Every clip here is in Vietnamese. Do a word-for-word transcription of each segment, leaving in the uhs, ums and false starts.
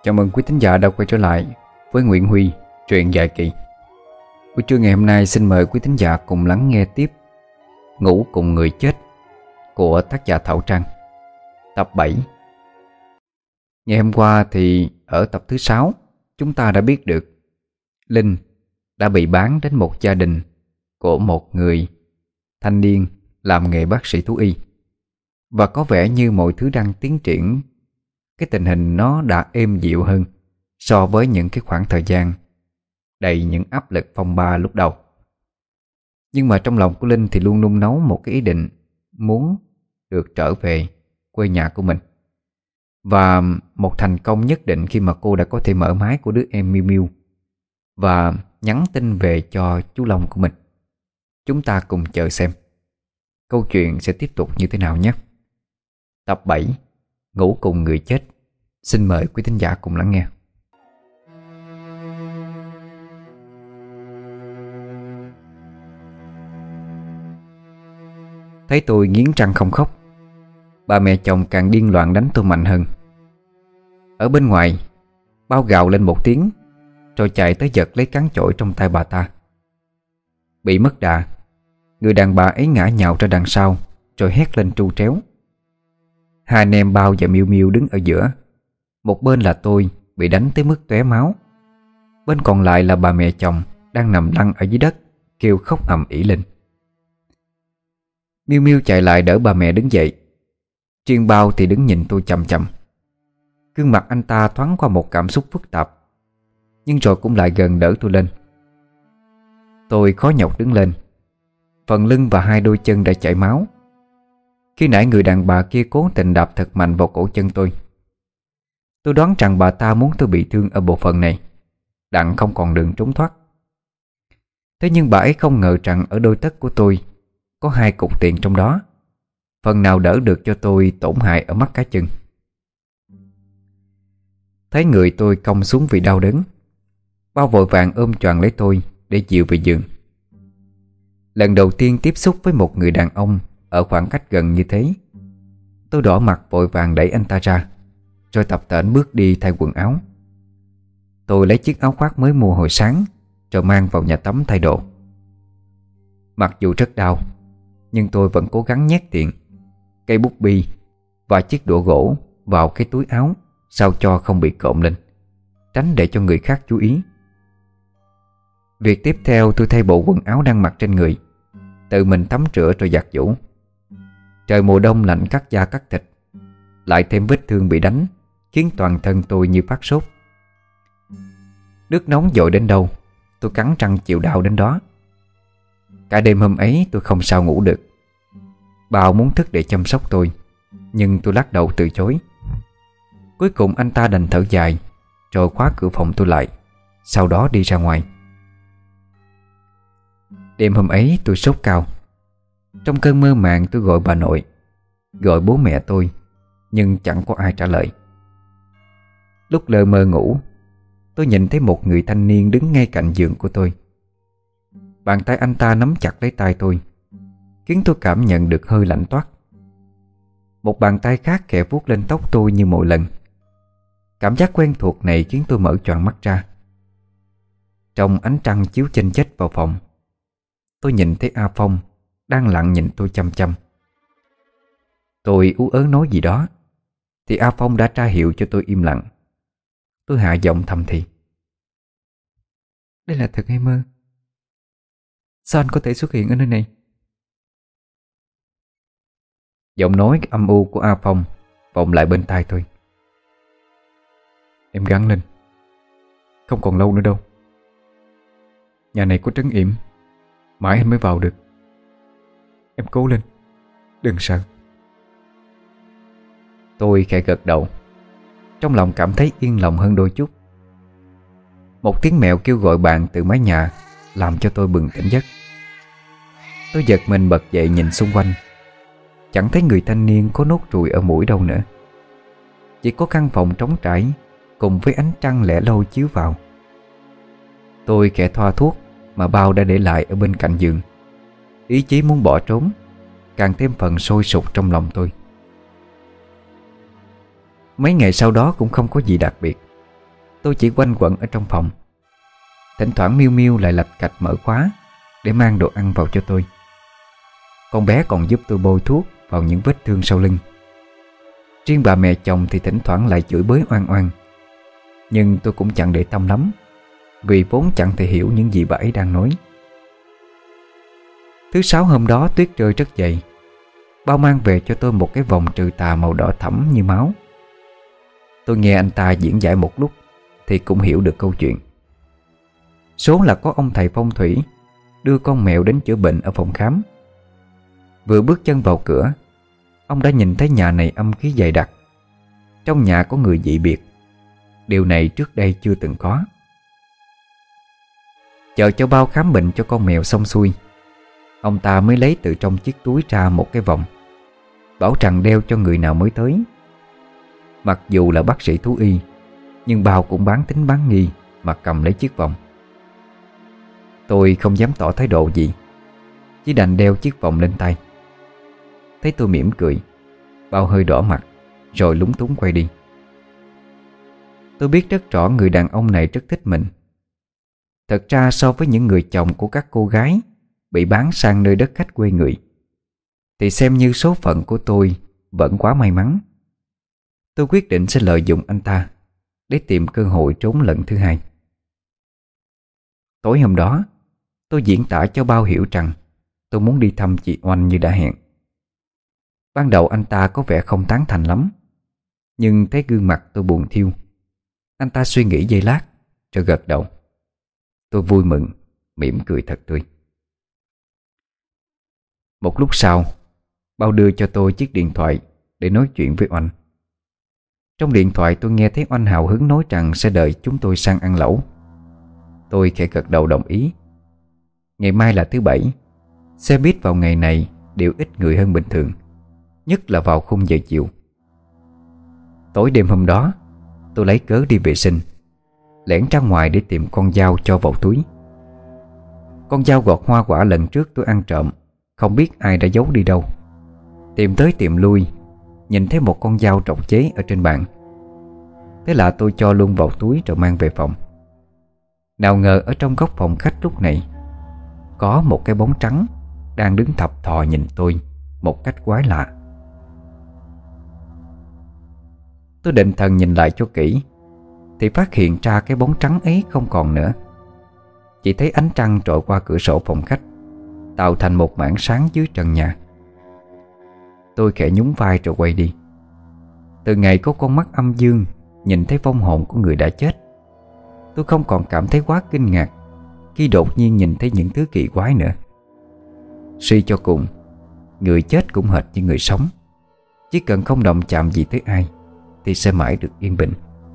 Chào mừng quý thính giả đã quay trở lại với Nguyễn Huy, truyện dài kỳ. Buổi trưa ngày hôm nay xin mời quý thính giả cùng lắng nghe tiếp Ngủ cùng người chết của tác giả Thảo Trang, tập bảy. Ngày hôm qua thì ở tập thứ sáu, chúng ta đã biết được Linh đã bị bán đến một gia đình của một người thanh niên làm nghề bác sĩ thú y. Và có vẻ như mọi thứ đang tiến triển, cái tình hình nó đã êm dịu hơn so với những cái khoảng thời gian đầy những áp lực phong ba lúc đầu. Nhưng mà trong lòng của Linh thì luôn nung nấu một cái ý định muốn được trở về quê nhà của mình. Và một thành công nhất định khi mà cô đã có thể mở máy của đứa em Miu Miu và nhắn tin về cho chú Long của mình. Chúng ta cùng chờ xem câu chuyện sẽ tiếp tục như thế nào nhé. Tập bảy, Ngủ cùng người chết. Xin mời quý thính giả cùng lắng nghe. Thấy tôi nghiến răng không khóc, bà mẹ chồng càng điên loạn đánh tôi mạnh hơn. Ở bên ngoài, Bao gào lên một tiếng rồi chạy tới giật lấy cán chổi trong tay bà ta. Bị mất đà, người đàn bà ấy ngã nhào ra đằng sau rồi hét lên tru tréo. Hai anh em Bao và Miu Miu đứng ở giữa. Một bên là tôi bị đánh tới mức tóe máu, bên còn lại là bà mẹ chồng đang nằm lăn ở dưới đất kêu khóc ầm ĩ lên. Miu Miu chạy lại đỡ bà mẹ đứng dậy. Riêng Bao thì đứng nhìn tôi chằm chằm. Gương mặt anh ta thoáng qua một cảm xúc phức tạp, nhưng rồi cũng lại gần đỡ tôi lên. Tôi khó nhọc đứng lên. Phần lưng và hai đôi chân đã chảy máu. Khi nãy người đàn bà kia cố tình đạp thật mạnh vào cổ chân tôi. Tôi đoán rằng bà ta muốn tôi bị thương ở bộ phận này, đặng không còn đường trốn thoát. Thế nhưng bà ấy không ngờ rằng ở đôi tất của tôi có hai cục tiền trong đó, phần nào đỡ được cho tôi tổn hại ở mắt cá chân. Thấy người tôi cong xuống vì đau đớn, Bao vội vàng ôm choàng lấy tôi để dìu về giường. Lần đầu tiên tiếp xúc với một người đàn ông ở khoảng cách gần như thế, tôi đỏ mặt vội vàng đẩy anh ta ra, rồi tập tễnh bước đi thay quần áo. Tôi lấy chiếc áo khoác mới mua hồi sáng rồi mang vào nhà tắm thay đồ. Mặc dù rất đau, nhưng tôi vẫn cố gắng nhét tiền, cây bút bi và chiếc đũa gỗ vào cái túi áo sao cho không bị cộm lên, tránh để cho người khác chú ý. Việc tiếp theo tôi thay bộ quần áo đang mặc trên người, tự mình tắm rửa rồi giặt giũ. Trời mùa đông lạnh cắt da cắt thịt, lại thêm vết thương bị đánh khiến toàn thân tôi như phát sốt. Nước nóng dội đến đâu, tôi cắn răng chịu đau đến đó. Cả đêm hôm ấy tôi không sao ngủ được. Bao muốn thức để chăm sóc tôi, nhưng tôi lắc đầu từ chối. Cuối cùng anh ta đành thở dài rồi khóa cửa phòng tôi lại, sau đó đi ra ngoài. Đêm hôm ấy tôi sốt cao. Trong cơn mơ màng tôi gọi bà nội, gọi bố mẹ tôi, nhưng chẳng có ai trả lời. Lúc lơ mơ ngủ, tôi nhìn thấy một người thanh niên đứng ngay cạnh giường của tôi. Bàn tay anh ta nắm chặt lấy tay tôi, khiến tôi cảm nhận được hơi lạnh toát. Một bàn tay khác khẽ vuốt lên tóc tôi như mọi lần. Cảm giác quen thuộc này khiến tôi mở choàng mắt ra. Trong ánh trăng chiếu chênh chếch vào phòng, tôi nhìn thấy A Phong đang lặng nhìn tôi chăm chăm. Tôi ú ớ nói gì đó thì A Phong đã tra hiệu cho tôi im lặng. Tôi hạ giọng thầm thì: "Đây là thật hay mơ? Sao anh có thể xuất hiện ở nơi này?" Giọng nói âm u của A Phong vọng lại bên tai tôi: "Em gắng lên, không còn lâu nữa đâu. Nhà này có trấn yểm, mãi anh mới vào được. Em cố lên, đừng sợ." Tôi khẽ gật đầu, trong lòng cảm thấy yên lòng hơn đôi chút. Một tiếng mèo kêu gọi bạn từ mái nhà làm cho tôi bừng tỉnh giấc. Tôi giật mình bật dậy nhìn xung quanh. Chẳng thấy người thanh niên có nốt ruồi ở mũi đâu nữa. Chỉ có căn phòng trống trải cùng với ánh trăng lẻ loi chiếu vào. Tôi khẽ thoa thuốc mà Bao đã để lại ở bên cạnh giường. Ý chí muốn bỏ trốn càng thêm phần sôi sục trong lòng tôi. Mấy ngày sau đó cũng không có gì đặc biệt. tôi chỉ quanh quẩn ở trong phòng. Thỉnh thoảng Miu Miu lại lạch cạch mở khóa để mang đồ ăn vào cho tôi. Con bé còn giúp tôi bôi thuốc vào những vết thương sau lưng. Riêng bà mẹ chồng thì thỉnh thoảng lại chửi bới oan oan, nhưng tôi cũng chẳng để tâm lắm, vì vốn chẳng thể hiểu những gì bà ấy đang nói. Thứ sáu hôm đó tuyết rơi rất dày. Bao mang về cho tôi một cái vòng trừ tà màu đỏ thẫm như máu. Tôi nghe anh ta diễn giải một lúc thì cũng hiểu được câu chuyện. Số là có ông thầy phong thủy đưa con mèo đến chữa bệnh ở phòng khám. Vừa bước chân vào cửa, ông đã nhìn thấy nhà này âm khí dày đặc. Trong nhà có người dị biệt. Điều này trước đây chưa từng có. Chờ cho Bao khám bệnh cho con mèo xong xuôi, ông ta mới lấy từ trong chiếc túi ra một cái vòng, bảo rằng đeo cho người nào mới tới. Mặc dù là bác sĩ thú y, nhưng Bao cũng bán tín bán nghi mà cầm lấy chiếc vòng. Tôi không dám tỏ thái độ gì, chỉ đành đeo chiếc vòng lên tay. Thấy tôi mỉm cười, Bao hơi đỏ mặt, rồi lúng túng quay đi. Tôi biết rất rõ người đàn ông này rất thích mình. Thật ra so với những người chồng của các cô gái bị bán sang nơi đất khách quê người, thì xem như số phận của tôi vẫn quá may mắn. Tôi quyết định sẽ lợi dụng anh ta để tìm cơ hội trốn lần thứ hai. Tối hôm đó, tôi diễn tả cho Bao hiểu rằng tôi muốn đi thăm chị Oanh như đã hẹn. Ban đầu anh ta có vẻ không tán thành lắm, nhưng thấy gương mặt tôi buồn thiêu, anh ta suy nghĩ giây lát rồi gật đầu. Tôi vui mừng, mỉm cười thật tươi. Một lúc sau, Bao đưa cho tôi chiếc điện thoại để nói chuyện với Oanh. Trong điện thoại tôi nghe thấy Oanh hào hứng nói rằng sẽ đợi chúng tôi sang ăn lẩu. Tôi khẽ gật đầu đồng ý. Ngày mai là thứ bảy, xe buýt vào ngày này đều ít người hơn bình thường, nhất là vào khung giờ chiều. Tối đêm hôm đó, tôi lấy cớ đi vệ sinh, lẻn ra ngoài để tìm con dao cho vào túi. Con dao gọt hoa quả lần trước tôi ăn trộm, không biết ai đã giấu đi đâu. Tìm tới tìm lui, nhìn thấy một con dao rộng chế ở trên bàn. Thế là tôi cho luôn vào túi rồi mang về phòng. Nào ngờ ở trong góc phòng khách lúc này có một cái bóng trắng đang đứng thập thò nhìn tôi một cách quái lạ. Tôi định thần nhìn lại cho kỹ thì phát hiện ra cái bóng trắng ấy không còn nữa. Chỉ thấy ánh trăng trội qua cửa sổ phòng khách, tạo thành một mảng sáng dưới trần nhà. Tôi khẽ nhún vai rồi quay đi. Từ ngày có con mắt âm dương nhìn thấy vong hồn của người đã chết, tôi không còn cảm thấy quá kinh ngạc khi đột nhiên nhìn thấy những thứ kỳ quái nữa. Suy cho cùng, người chết cũng hệt như người sống, chỉ cần không động chạm gì tới ai thì sẽ mãi được yên bình.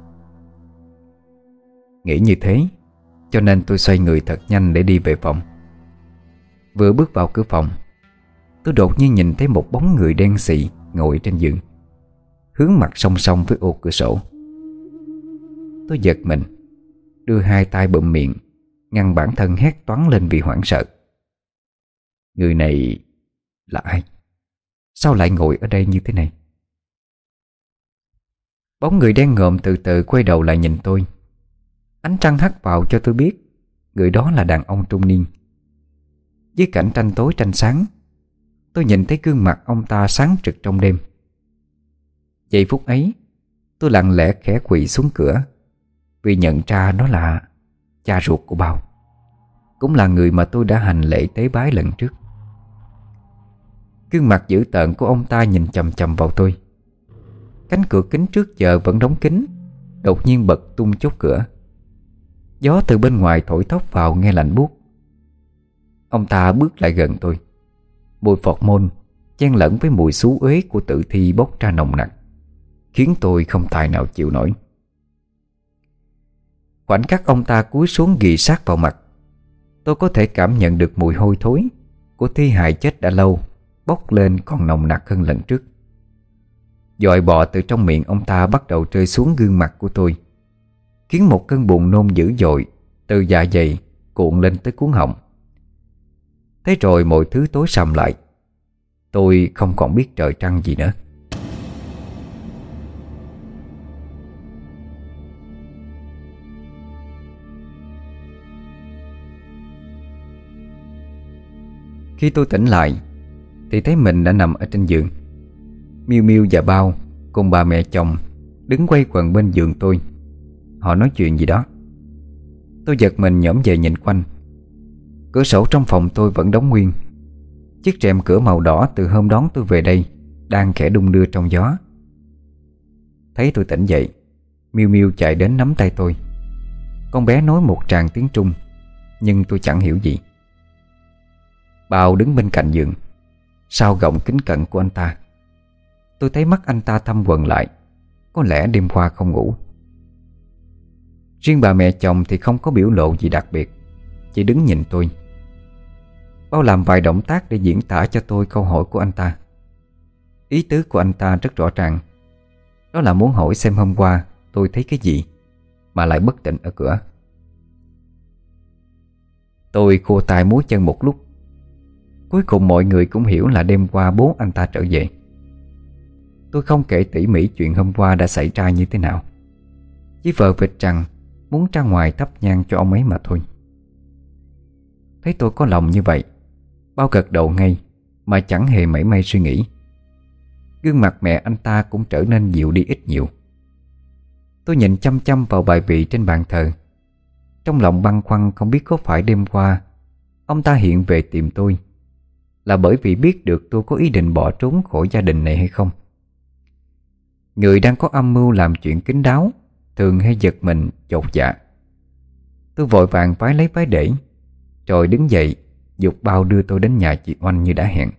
Nghĩ như thế, cho nên tôi xoay người thật nhanh để đi về phòng. Vừa bước vào cửa phòng, tôi đột nhiên nhìn thấy một bóng người đen xị ngồi trên giường, hướng mặt song song với ô cửa sổ. Tôi giật mình, đưa hai tay bụm miệng, ngăn bản thân hét toáng lên vì hoảng sợ. Người này là ai? Sao lại ngồi ở đây như thế này? Bóng người đen ngòm từ từ quay đầu lại nhìn tôi. Ánh trăng hắt vào cho tôi biết người đó là đàn ông trung niên. Dưới cảnh tranh tối tranh sáng, tôi nhìn thấy gương mặt ông ta sáng trực trong đêm. Giây phút ấy, tôi lặng lẽ khẽ quỳ xuống cửa, vì nhận ra nó là cha ruột của Bao, cũng là người mà tôi đã hành lễ tế bái lần trước. Gương mặt dữ tợn của ông ta nhìn chằm chằm vào tôi. Cánh cửa kính trước giờ vẫn đóng kín đột nhiên bật tung chốt cửa. Gió từ bên ngoài thổi thốc vào nghe lạnh buốt. Ông ta bước lại gần tôi. Mùi phọt môn chen lẫn với mùi xú uế của tử thi bốc ra nồng nặc, khiến tôi không tài nào chịu nổi. Khoảnh khắc ông ta cúi xuống ghì sát vào mặt, tôi có thể cảm nhận được mùi hôi thối của thi hài chết đã lâu bốc lên còn nồng nặc hơn lần trước. Dòi bọ từ trong miệng ông ta bắt đầu rơi xuống gương mặt của tôi, khiến một cơn buồn nôn dữ dội từ dạ dày cuộn lên tới cuống họng. Thế rồi mọi thứ tối sầm lại. Tôi không còn biết trời trăng gì nữa. Khi tôi tỉnh lại thì thấy mình đã nằm ở trên giường. Miu Miu và Bao cùng bà mẹ chồng đứng quay quần bên giường tôi. Họ nói chuyện gì đó. Tôi giật mình nhổm về nhìn quanh. Cửa sổ trong phòng tôi vẫn đóng nguyên. Chiếc rèm cửa màu đỏ từ hôm đón tôi về đây đang khẽ đung đưa trong gió. Thấy tôi tỉnh dậy, Miu Miu chạy đến nắm tay tôi. Con bé nói một tràng tiếng Trung, nhưng tôi chẳng hiểu gì. Bao đứng bên cạnh giường, sau gọng kính cận của anh ta. Tôi thấy mắt anh ta thâm quầng lại. Có lẽ đêm qua không ngủ. Riêng bà mẹ chồng thì không có biểu lộ gì đặc biệt, chỉ đứng nhìn tôi. Bao làm vài động tác để diễn tả cho tôi câu hỏi của anh ta. Ý tứ của anh ta rất rõ ràng. Đó là muốn hỏi xem hôm qua tôi thấy cái gì mà lại bất tỉnh ở cửa. Tôi khua tay múa chân một lúc. Cuối cùng mọi người cũng hiểu là đêm qua bố anh ta trở về. Tôi không kể tỉ mỉ chuyện hôm qua đã xảy ra như thế nào, chỉ vờ vịt rằng muốn ra ngoài thắp nhang cho ông ấy mà thôi. Thấy tôi có lòng như vậy, Bao gật đầu ngay mà chẳng hề mảy may suy nghĩ. Gương mặt mẹ anh ta cũng trở nên dịu đi ít nhiều. Tôi nhìn chăm chăm vào bài vị trên bàn thờ, trong lòng băn khoăn không biết có phải đêm qua ông ta hiện về tìm tôi là bởi vì biết được tôi có ý định bỏ trốn khỏi gia đình này hay không. Người đang có âm mưu làm chuyện kín đáo thường hay giật mình chột dạ. Tôi vội vàng vái lấy vái để, rồi đứng dậy giục Bao đưa tôi đến nhà chị Oanh như đã hẹn.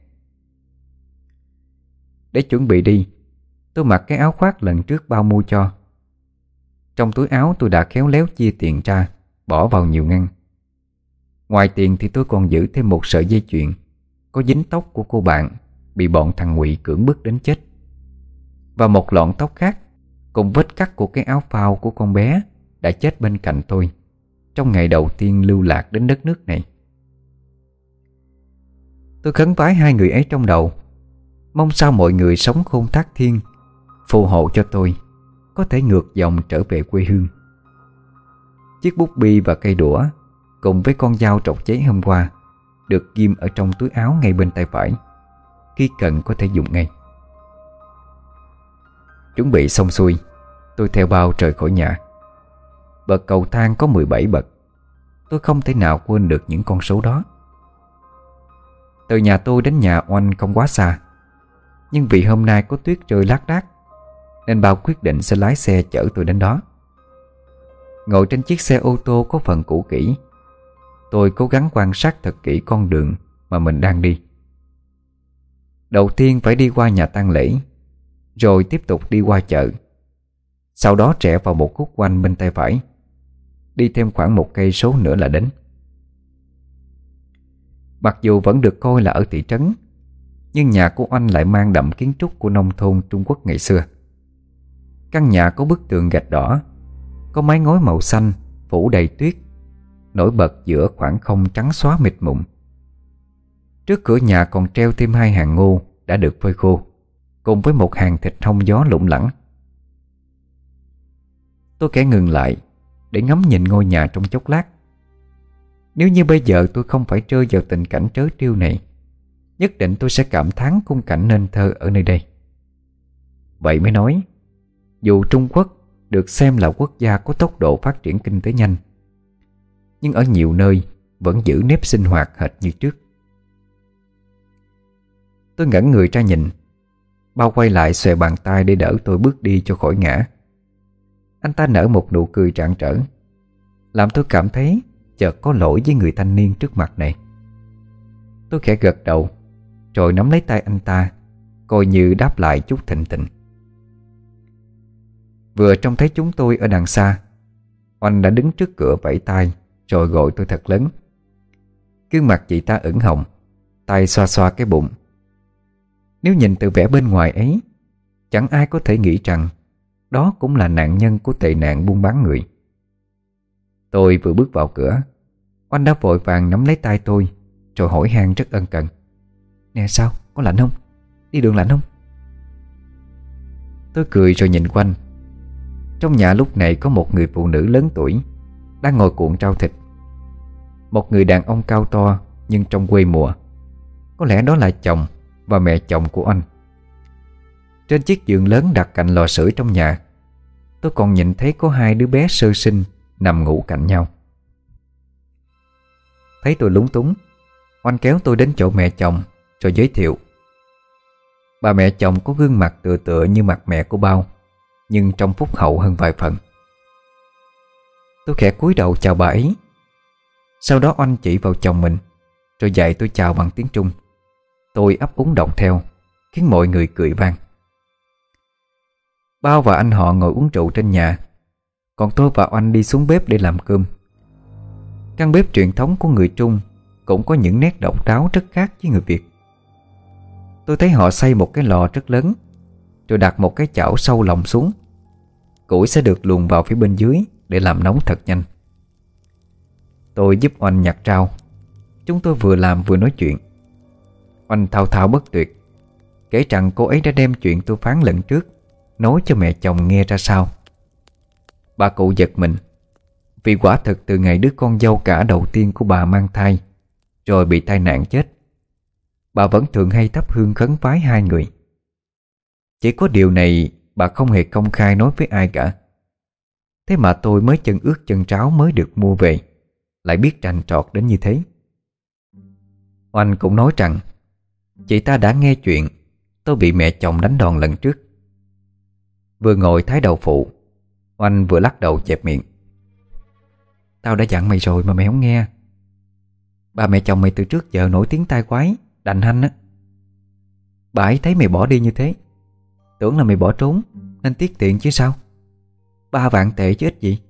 Để chuẩn bị đi, tôi mặc cái áo khoác lần trước Bao mua cho. Trong túi áo tôi đã khéo léo chia tiền ra, bỏ vào nhiều ngăn. Ngoài tiền thì tôi còn giữ thêm một sợi dây chuyền có dính tóc của cô bạn bị bọn thằng Ngụy cưỡng bức đến chết, và một lọn tóc khác cùng vết cắt của cái áo phao của con bé đã chết bên cạnh tôi trong ngày đầu tiên lưu lạc đến đất nước này. Tôi khấn vái hai người ấy trong đầu, mong sao mọi người sống khôn thác thiên, phù hộ cho tôi có thể ngược dòng trở về quê hương. Chiếc bút bi và cây đũa cùng với con dao trọc giấy hôm qua được ghim ở trong túi áo ngay bên tay phải, khi cần có thể dùng ngay. Chuẩn bị xong xuôi, tôi theo Bao rời khỏi nhà. Bậc cầu thang có mười bảy bậc. Tôi không thể nào quên được những con số đó. Từ nhà tôi đến nhà Oanh không quá xa, nhưng vì hôm nay có tuyết rơi lác đác nên Bao quyết định sẽ lái xe chở tôi đến đó. Ngồi trên chiếc xe ô tô có phần cũ kỹ, tôi cố gắng quan sát thật kỹ con đường mà mình đang đi. Đầu tiên phải đi qua nhà tang lễ, rồi tiếp tục đi qua chợ. Sau đó rẽ vào một khúc quanh bên tay phải. Đi thêm khoảng một cây số nữa là đến. Mặc dù vẫn được coi là ở thị trấn, nhưng nhà của Oanh lại mang đậm kiến trúc của nông thôn Trung Quốc ngày xưa. Căn nhà có bức tường gạch đỏ, có mái ngói màu xanh phủ đầy tuyết, nổi bật giữa khoảng không trắng xóa mịt mùng. Trước cửa nhà còn treo thêm hai hàng ngô đã được phơi khô, cùng với một hàng thịt hong gió lủng lẳng. Tôi khẽ ngừng lại để ngắm nhìn ngôi nhà trong chốc lát. Nếu như bây giờ tôi không phải rơi vào tình cảnh trớ trêu này, nhất định tôi sẽ cảm thán khung cảnh nên thơ ở nơi đây. Vậy mới nói, dù Trung Quốc được xem là quốc gia có tốc độ phát triển kinh tế nhanh, nhưng ở nhiều nơi vẫn giữ nếp sinh hoạt hệt như trước. Tôi ngẩn người ra nhìn. Bao quay lại xòe bàn tay để đỡ tôi bước đi cho khỏi ngã. Anh ta nở một nụ cười rạng rỡ, làm tôi cảm thấy chợt có lỗi với người thanh niên trước mặt này. Tôi khẽ gật đầu, rồi nắm lấy tay anh ta, coi như đáp lại chút thịnh tình. Vừa trông thấy chúng tôi ở đằng xa, Oanh đã đứng trước cửa vẫy tay, rồi gọi tôi thật lớn. Gương mặt chị ta ửng hồng, tay xoa xoa cái bụng. Nếu nhìn từ vẻ bên ngoài ấy, chẳng ai có thể nghĩ rằng đó cũng là nạn nhân của tệ nạn buôn bán người. Tôi vừa bước vào cửa, Oanh đã vội vàng nắm lấy tay tôi, rồi hỏi han rất ân cần: "Nè sao, có lạnh không? Đi đường lạnh không?" Tôi cười rồi nhìn quanh. Trong nhà lúc này có một người phụ nữ lớn tuổi đang ngồi cuộn rau thịt. Một người đàn ông cao to nhưng trông quê mùa, Có lẽ đó là chồng và mẹ chồng của anh. Trên chiếc giường lớn đặt cạnh lò sưởi trong nhà, tôi còn nhìn thấy có hai đứa bé sơ sinh nằm ngủ cạnh nhau. Thấy tôi lúng túng, Oanh kéo tôi đến chỗ mẹ chồng rồi giới thiệu. Bà mẹ chồng có gương mặt tựa tựa như mặt mẹ của Bao, nhưng trông phúc hậu hơn vài phần. Tôi khẽ cúi đầu chào bà ấy. Sau đó Oanh chỉ vào chồng mình rồi dạy tôi chào bằng tiếng Trung. Tôi ấp úng đọc theo, khiến mọi người cười vang. Bao và anh họ ngồi uống rượu trên nhà, còn tôi và Oanh đi xuống bếp để làm cơm. Căn bếp truyền thống của người Trung cũng có những nét độc đáo rất khác với người Việt. Tôi thấy họ xây một cái lò rất lớn, rồi đặt một cái chảo sâu lòng xuống. Củi sẽ được luồn vào phía bên dưới để làm nóng thật nhanh. Tôi giúp Oanh nhặt rau. Chúng tôi vừa làm vừa nói chuyện. Oanh thao thao bất tuyệt, kể rằng cô ấy đã đem chuyện tôi phán lần trước nói cho mẹ chồng nghe ra sao. Bà cụ giật mình, vì quả thực từ ngày đứa con dâu cả đầu tiên của bà mang thai rồi bị tai nạn chết, bà vẫn thường hay thắp hương khấn vái hai người. Chỉ có điều này bà không hề công khai nói với ai cả. Thế mà tôi mới chân ướt chân ráo mới được mua về lại biết trành trọt đến như thế. Oanh cũng nói rằng chị ta đã nghe chuyện tôi bị mẹ chồng đánh đòn lần trước. Vừa ngồi thái đầu phụ, Oanh vừa lắc đầu chẹp miệng. Tao đã dặn mày rồi mà mày không nghe. Bà mẹ chồng mày từ trước giờ nổi tiếng tai quái, đành hanh á. Bà ấy thấy mày bỏ đi như thế, tưởng là mày bỏ trốn nên tiết tiện chứ sao. Ba vạn tệ chứ ít gì.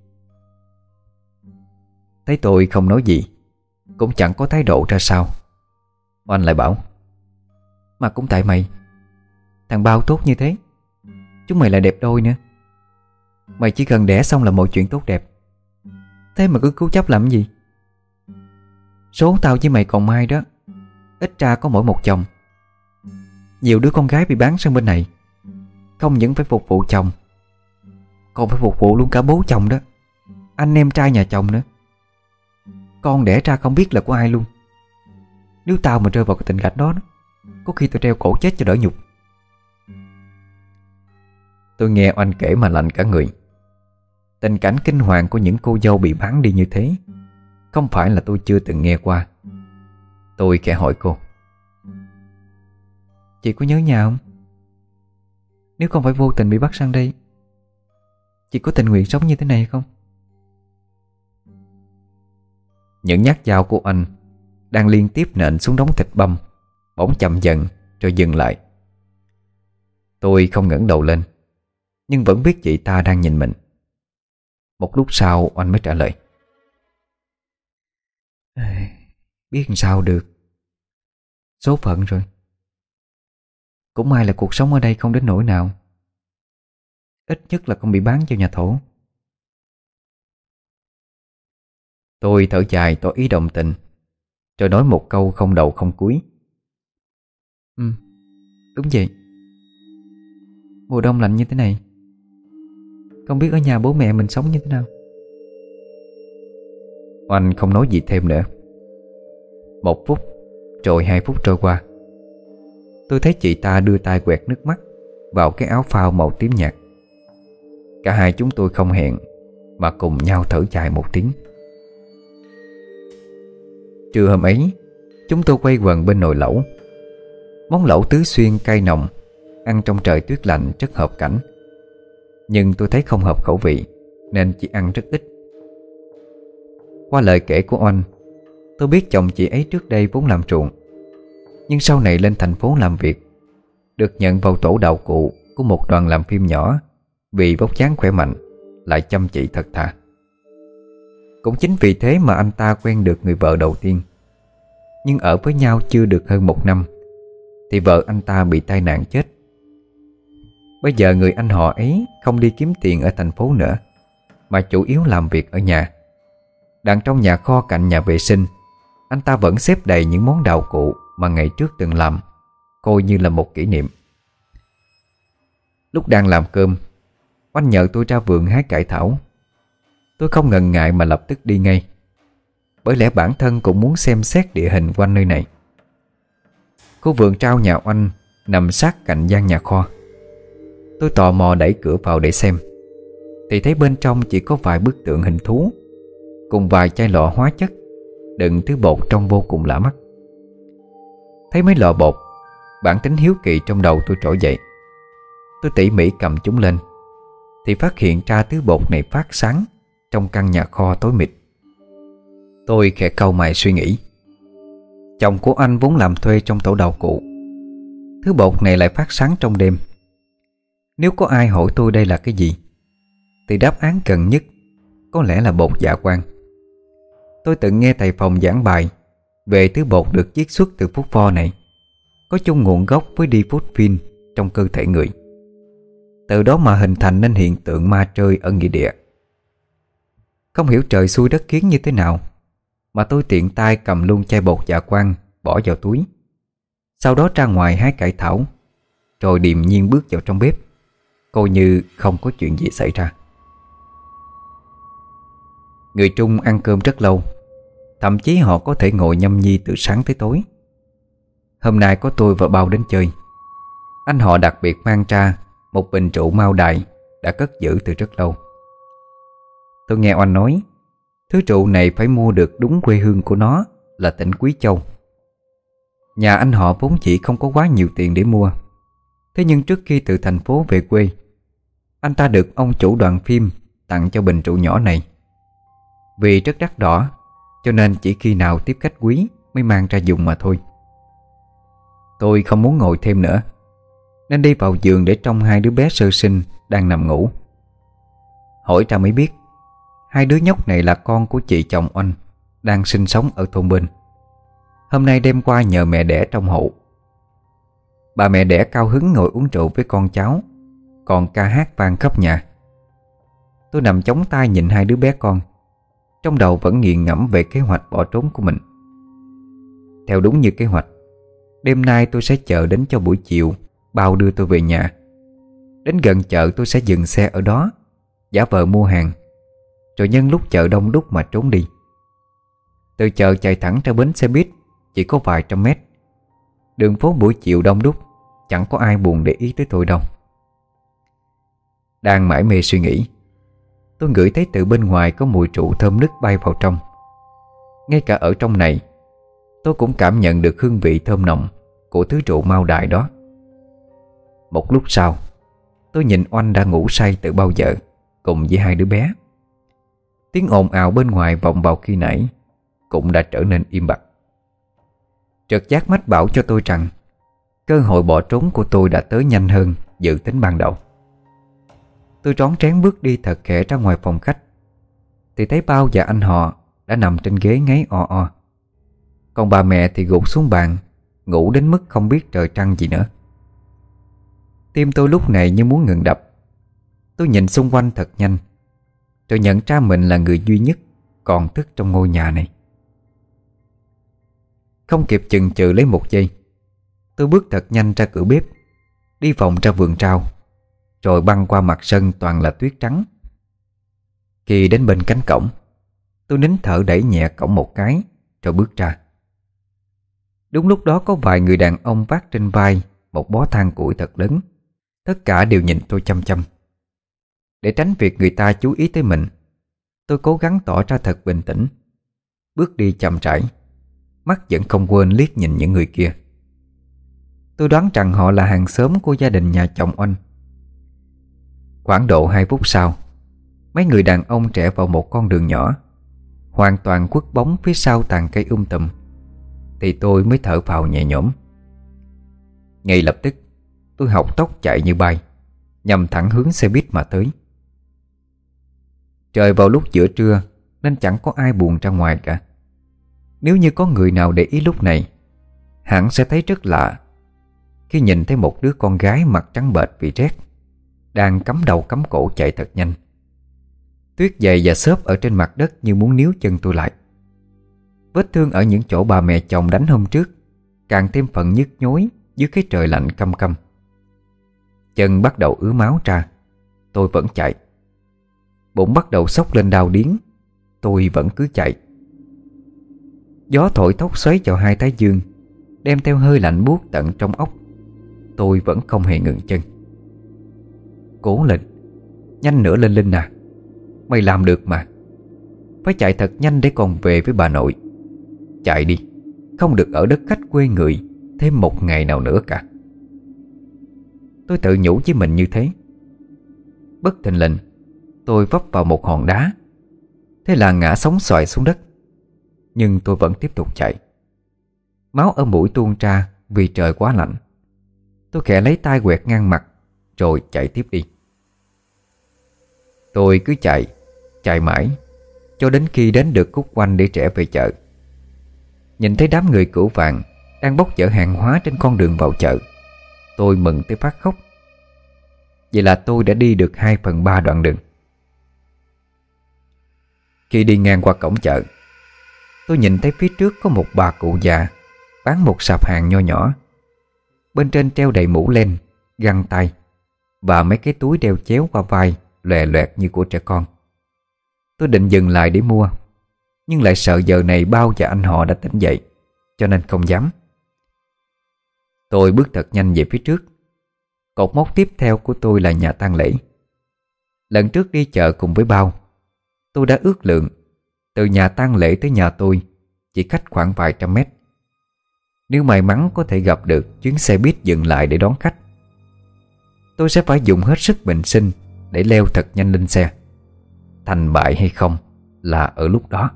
Thấy tôi không nói gì, cũng chẳng có thái độ ra sao, Oanh lại bảo: Mà cũng tại mày. Thằng Bao tốt như thế, chúng mày lại đẹp đôi nữa. Mày chỉ cần đẻ xong là mọi chuyện tốt đẹp. Thế mà cứ cố chấp làm gì. Số tao với mày còn mai đó, ít ra có mỗi một chồng. Nhiều đứa con gái bị bán sang bên này, không những phải phục vụ chồng, còn phải phục vụ luôn cả bố chồng đó, anh em trai nhà chồng nữa. Con đẻ ra không biết là của ai luôn. Nếu tao mà rơi vào cái tình cảnh đó, có khi tao treo cổ chết cho đỡ nhục. Tôi nghe Oanh kể mà lạnh cả người. Tình cảnh kinh hoàng của những cô dâu bị bán đi như thế không phải là tôi chưa từng nghe qua. Tôi khẽ hỏi cô: Chị có nhớ nhà không? Nếu không phải vô tình bị bắt sang đây, chị có tình nguyện sống như thế này không? Những nhát dao của anh đang liên tiếp nện xuống đống thịt băm bỗng chậm dần rồi dừng lại. Tôi không ngẩng đầu lên, nhưng vẫn biết chị ta đang nhìn mình. Một lúc sau anh mới trả lời: Biết làm sao được, số phận rồi. Cũng may là cuộc sống ở đây không đến nỗi nào. Ít nhất là không bị bán cho nhà thổ. Tôi thở dài tỏ ý đồng tình, rồi nói một câu không đầu không cuối: Ừ, đúng vậy. Mùa đông lạnh như thế này, không biết ở nhà bố mẹ mình sống như thế nào. Oanh không nói gì thêm nữa. Một phút, rồi hai phút trôi qua. Tôi thấy chị ta đưa tay quẹt nước mắt vào cái áo phao màu tím nhạt. Cả hai chúng tôi không hẹn mà cùng nhau thở dài một tiếng. Trưa hôm ấy, chúng tôi quây quần bên nồi lẩu. Món lẩu tứ xuyên cay nồng, ăn trong trời tuyết lạnh rất hợp cảnh. Nhưng tôi thấy không hợp khẩu vị nên chỉ ăn rất ít. Qua lời kể của Oanh, tôi biết chồng chị ấy trước đây vốn làm ruộng, nhưng sau này lên thành phố làm việc, được nhận vào tổ đạo cụ của một đoàn làm phim nhỏ vì vóc dáng khỏe mạnh, lại chăm chỉ thật thà. Cũng chính vì thế mà anh ta quen được người vợ đầu tiên. Nhưng ở với nhau chưa được hơn một năm thì vợ anh ta bị tai nạn chết. Bây giờ người anh họ ấy không đi kiếm tiền ở thành phố nữa, mà chủ yếu làm việc ở nhà. Đằng trong nhà kho cạnh nhà vệ sinh, anh ta vẫn xếp đầy những món đạo cụ mà ngày trước từng làm, coi như là một kỷ niệm. Lúc đang làm cơm, Oanh nhờ tôi ra vườn hái cải thảo. Tôi không ngần ngại mà lập tức đi ngay, bởi lẽ bản thân cũng muốn xem xét địa hình quanh nơi này. Khu vườn trao nhà Oanh nằm sát cạnh gian nhà kho. Tôi tò mò đẩy cửa vào để xem, thì thấy bên trong chỉ có vài bức tượng hình thú cùng vài chai lọ hóa chất đựng thứ bột trông vô cùng lạ mắt. Thấy mấy lọ bột, bản tính hiếu kỳ trong đầu tôi trỗi dậy. Tôi tỉ mỉ cầm chúng lên thì phát hiện ra thứ bột này phát sáng trong căn nhà kho tối mịt. Tôi khẽ cau mày suy nghĩ. Chồng của anh vốn làm thuê trong tổ đào cụ, thứ bột này lại phát sáng trong đêm. Nếu có ai hỏi tôi đây là cái gì thì đáp án gần nhất có lẽ là bột dạ quang. Tôi từng nghe thầy Phòng giảng bài về thứ bột được chiết xuất từ phốt pho này có chung nguồn gốc với diphosphin trong cơ thể người, từ đó mà hình thành nên hiện tượng ma chơi ở nghĩa địa. Không hiểu trời xui đất khiến như thế nào mà tôi tiện tay cầm luôn chai bột dạ quang bỏ vào túi. Sau đó ra ngoài hái cải thảo, rồi điềm nhiên bước vào trong bếp, coi như không có chuyện gì xảy ra. Người Trung ăn cơm rất lâu, thậm chí họ có thể ngồi nhâm nhi từ sáng tới tối. Hôm nay có tôi và Bao đến chơi. Anh họ đặc biệt mang ra một bình rượu Mao Đài đã cất giữ từ rất lâu. Tôi nghe Oanh nói thứ rượu này phải mua được đúng quê hương của nó là tỉnh Quý Châu. Nhà anh họ vốn chỉ không có quá nhiều tiền để mua. Thế nhưng trước khi từ thành phố về quê, anh ta được ông chủ đoàn phim tặng cho bình rượu nhỏ này. Vì rất đắt đỏ cho nên chỉ khi nào tiếp khách quý mới mang ra dùng mà thôi. Tôi không muốn ngồi thêm nữa nên đi vào giường để trông hai đứa bé sơ sinh đang nằm ngủ. Hỏi ra mới biết hai đứa nhóc này là con của chị chồng Oanh đang sinh sống ở thôn bên. Hôm nay đêm qua nhờ mẹ đẻ trong hộ. Bà mẹ đẻ cao hứng ngồi uống rượu với con cháu, còn ca hát vang khắp nhà. Tôi nằm chống tay nhìn hai đứa bé con, trong đầu vẫn nghiền ngẫm về kế hoạch bỏ trốn của mình. Theo đúng như kế hoạch, đêm nay tôi sẽ chờ đến cho buổi chiều Bao đưa tôi về nhà. Đến gần chợ tôi sẽ dừng xe ở đó, giả vờ mua hàng, rồi nhân lúc chợ đông đúc mà trốn đi. Từ chợ chạy thẳng ra bến xe buýt chỉ có vài trăm mét. Đường phố buổi chiều đông đúc, chẳng có ai buồn để ý tới tôi đâu. Đang mải mê suy nghĩ, tôi ngửi thấy từ bên ngoài có mùi rượu thơm nức bay vào trong. Ngay cả ở trong này, tôi cũng cảm nhận được hương vị thơm nồng của thứ rượu Mao Đài đó. Một lúc sau, tôi nhìn Oanh đã ngủ say từ bao giờ cùng với hai đứa bé. Tiếng ồn ào bên ngoài vọng vào khi nãy cũng đã trở nên im bặt. Trực giác mách bảo cho tôi rằng cơ hội bỏ trốn của tôi đã tới nhanh hơn dự tính ban đầu. Tôi rón rén bước đi thật khẽ ra ngoài phòng khách, thì thấy Bao và anh họ đã nằm trên ghế ngáy o o. Còn bà mẹ thì gục xuống bàn, ngủ đến mức không biết trời trăng gì nữa. Tim tôi lúc này như muốn ngừng đập. Tôi nhìn xung quanh thật nhanh, rồi nhận ra mình là người duy nhất còn thức trong ngôi nhà này. Không kịp chần chừ lấy một giây, tôi bước thật nhanh ra cửa bếp, đi vòng ra vườn rau, rồi băng qua mặt sân toàn là tuyết trắng. Khi đến bên cánh cổng, tôi nín thở đẩy nhẹ cổng một cái rồi bước ra. Đúng lúc đó có vài người đàn ông vác trên vai một bó than củi thật lớn. Tất cả đều nhìn tôi chăm chăm. Để tránh việc người ta chú ý tới mình, tôi cố gắng tỏ ra thật bình tĩnh, bước đi chậm rãi, mắt vẫn không quên liếc nhìn những người kia. Tôi đoán rằng họ là hàng xóm của gia đình nhà chồng Oanh. Khoảng độ hai phút sau, mấy người đàn ông trẻ vào một con đường nhỏ, hoàn toàn khuất bóng phía sau tàn cây um tùm, thì tôi mới thở phào nhẹ nhõm. Ngay lập tức, tôi học tốc chạy như bay, nhằm thẳng hướng xe buýt mà tới. Trời vào lúc giữa trưa nên chẳng có ai buồn ra ngoài cả. Nếu như có người nào để ý lúc này, hẳn sẽ thấy rất lạ khi nhìn thấy một đứa con gái mặt trắng bệch vì rét đang cắm đầu cắm cổ chạy thật nhanh. Tuyết dày và xốp ở trên mặt đất như muốn níu chân tôi lại. Vết thương ở những chỗ bà mẹ chồng đánh hôm trước càng thêm phần nhức nhối dưới cái trời lạnh căm căm. Chân bắt đầu ứa máu ra, tôi vẫn chạy. Bụng bắt đầu xốc lên đau điếng, tôi vẫn cứ chạy. Gió thổi thốc xoáy vào hai thái dương, đem theo hơi lạnh buốt tận trong óc, tôi vẫn không hề ngừng chân. Cố lên, nhanh nữa lên Linh à. Mày làm được mà. Phải chạy thật nhanh để còn về với bà nội. Chạy đi, không được ở đất khách quê người thêm một ngày nào nữa cả. Tôi tự nhủ với mình như thế. Bất thình lình, tôi vấp vào một hòn đá. Thế là ngã sóng xoài xuống đất. Nhưng tôi vẫn tiếp tục chạy. Máu ở mũi tuôn ra vì trời quá lạnh. Tôi khẽ lấy tay quẹt ngang mặt rồi chạy tiếp đi. Tôi cứ chạy, chạy mãi cho đến khi đến được khúc quanh để trẻ về chợ. Nhìn thấy đám người cửu vạn đang bốc chở hàng hóa trên con đường vào chợ, tôi mừng tới phát khóc. Vậy là tôi đã đi được hai phần ba đoạn đường. Khi đi ngang qua cổng chợ, tôi nhìn thấy phía trước có một bà cụ già bán một sạp hàng nho nhỏ. Bên trên treo đầy mũ len, găng tay và mấy cái túi đeo chéo qua vai lòe loẹt như của trẻ con. Tôi định dừng lại để mua, nhưng lại sợ giờ này Bao và anh họ đã tỉnh dậy, cho nên không dám. Tôi bước thật nhanh về phía trước. Cột mốc tiếp theo của tôi là nhà tang lễ. Lần trước đi chợ cùng với Bao, tôi đã ước lượng từ nhà tang lễ tới nhà tôi chỉ cách khoảng vài trăm mét. Nếu may mắn có thể gặp được chuyến xe buýt dừng lại để đón khách, tôi sẽ phải dùng hết sức bình sinh để leo thật nhanh lên xe. Thành bại hay không là ở lúc đó.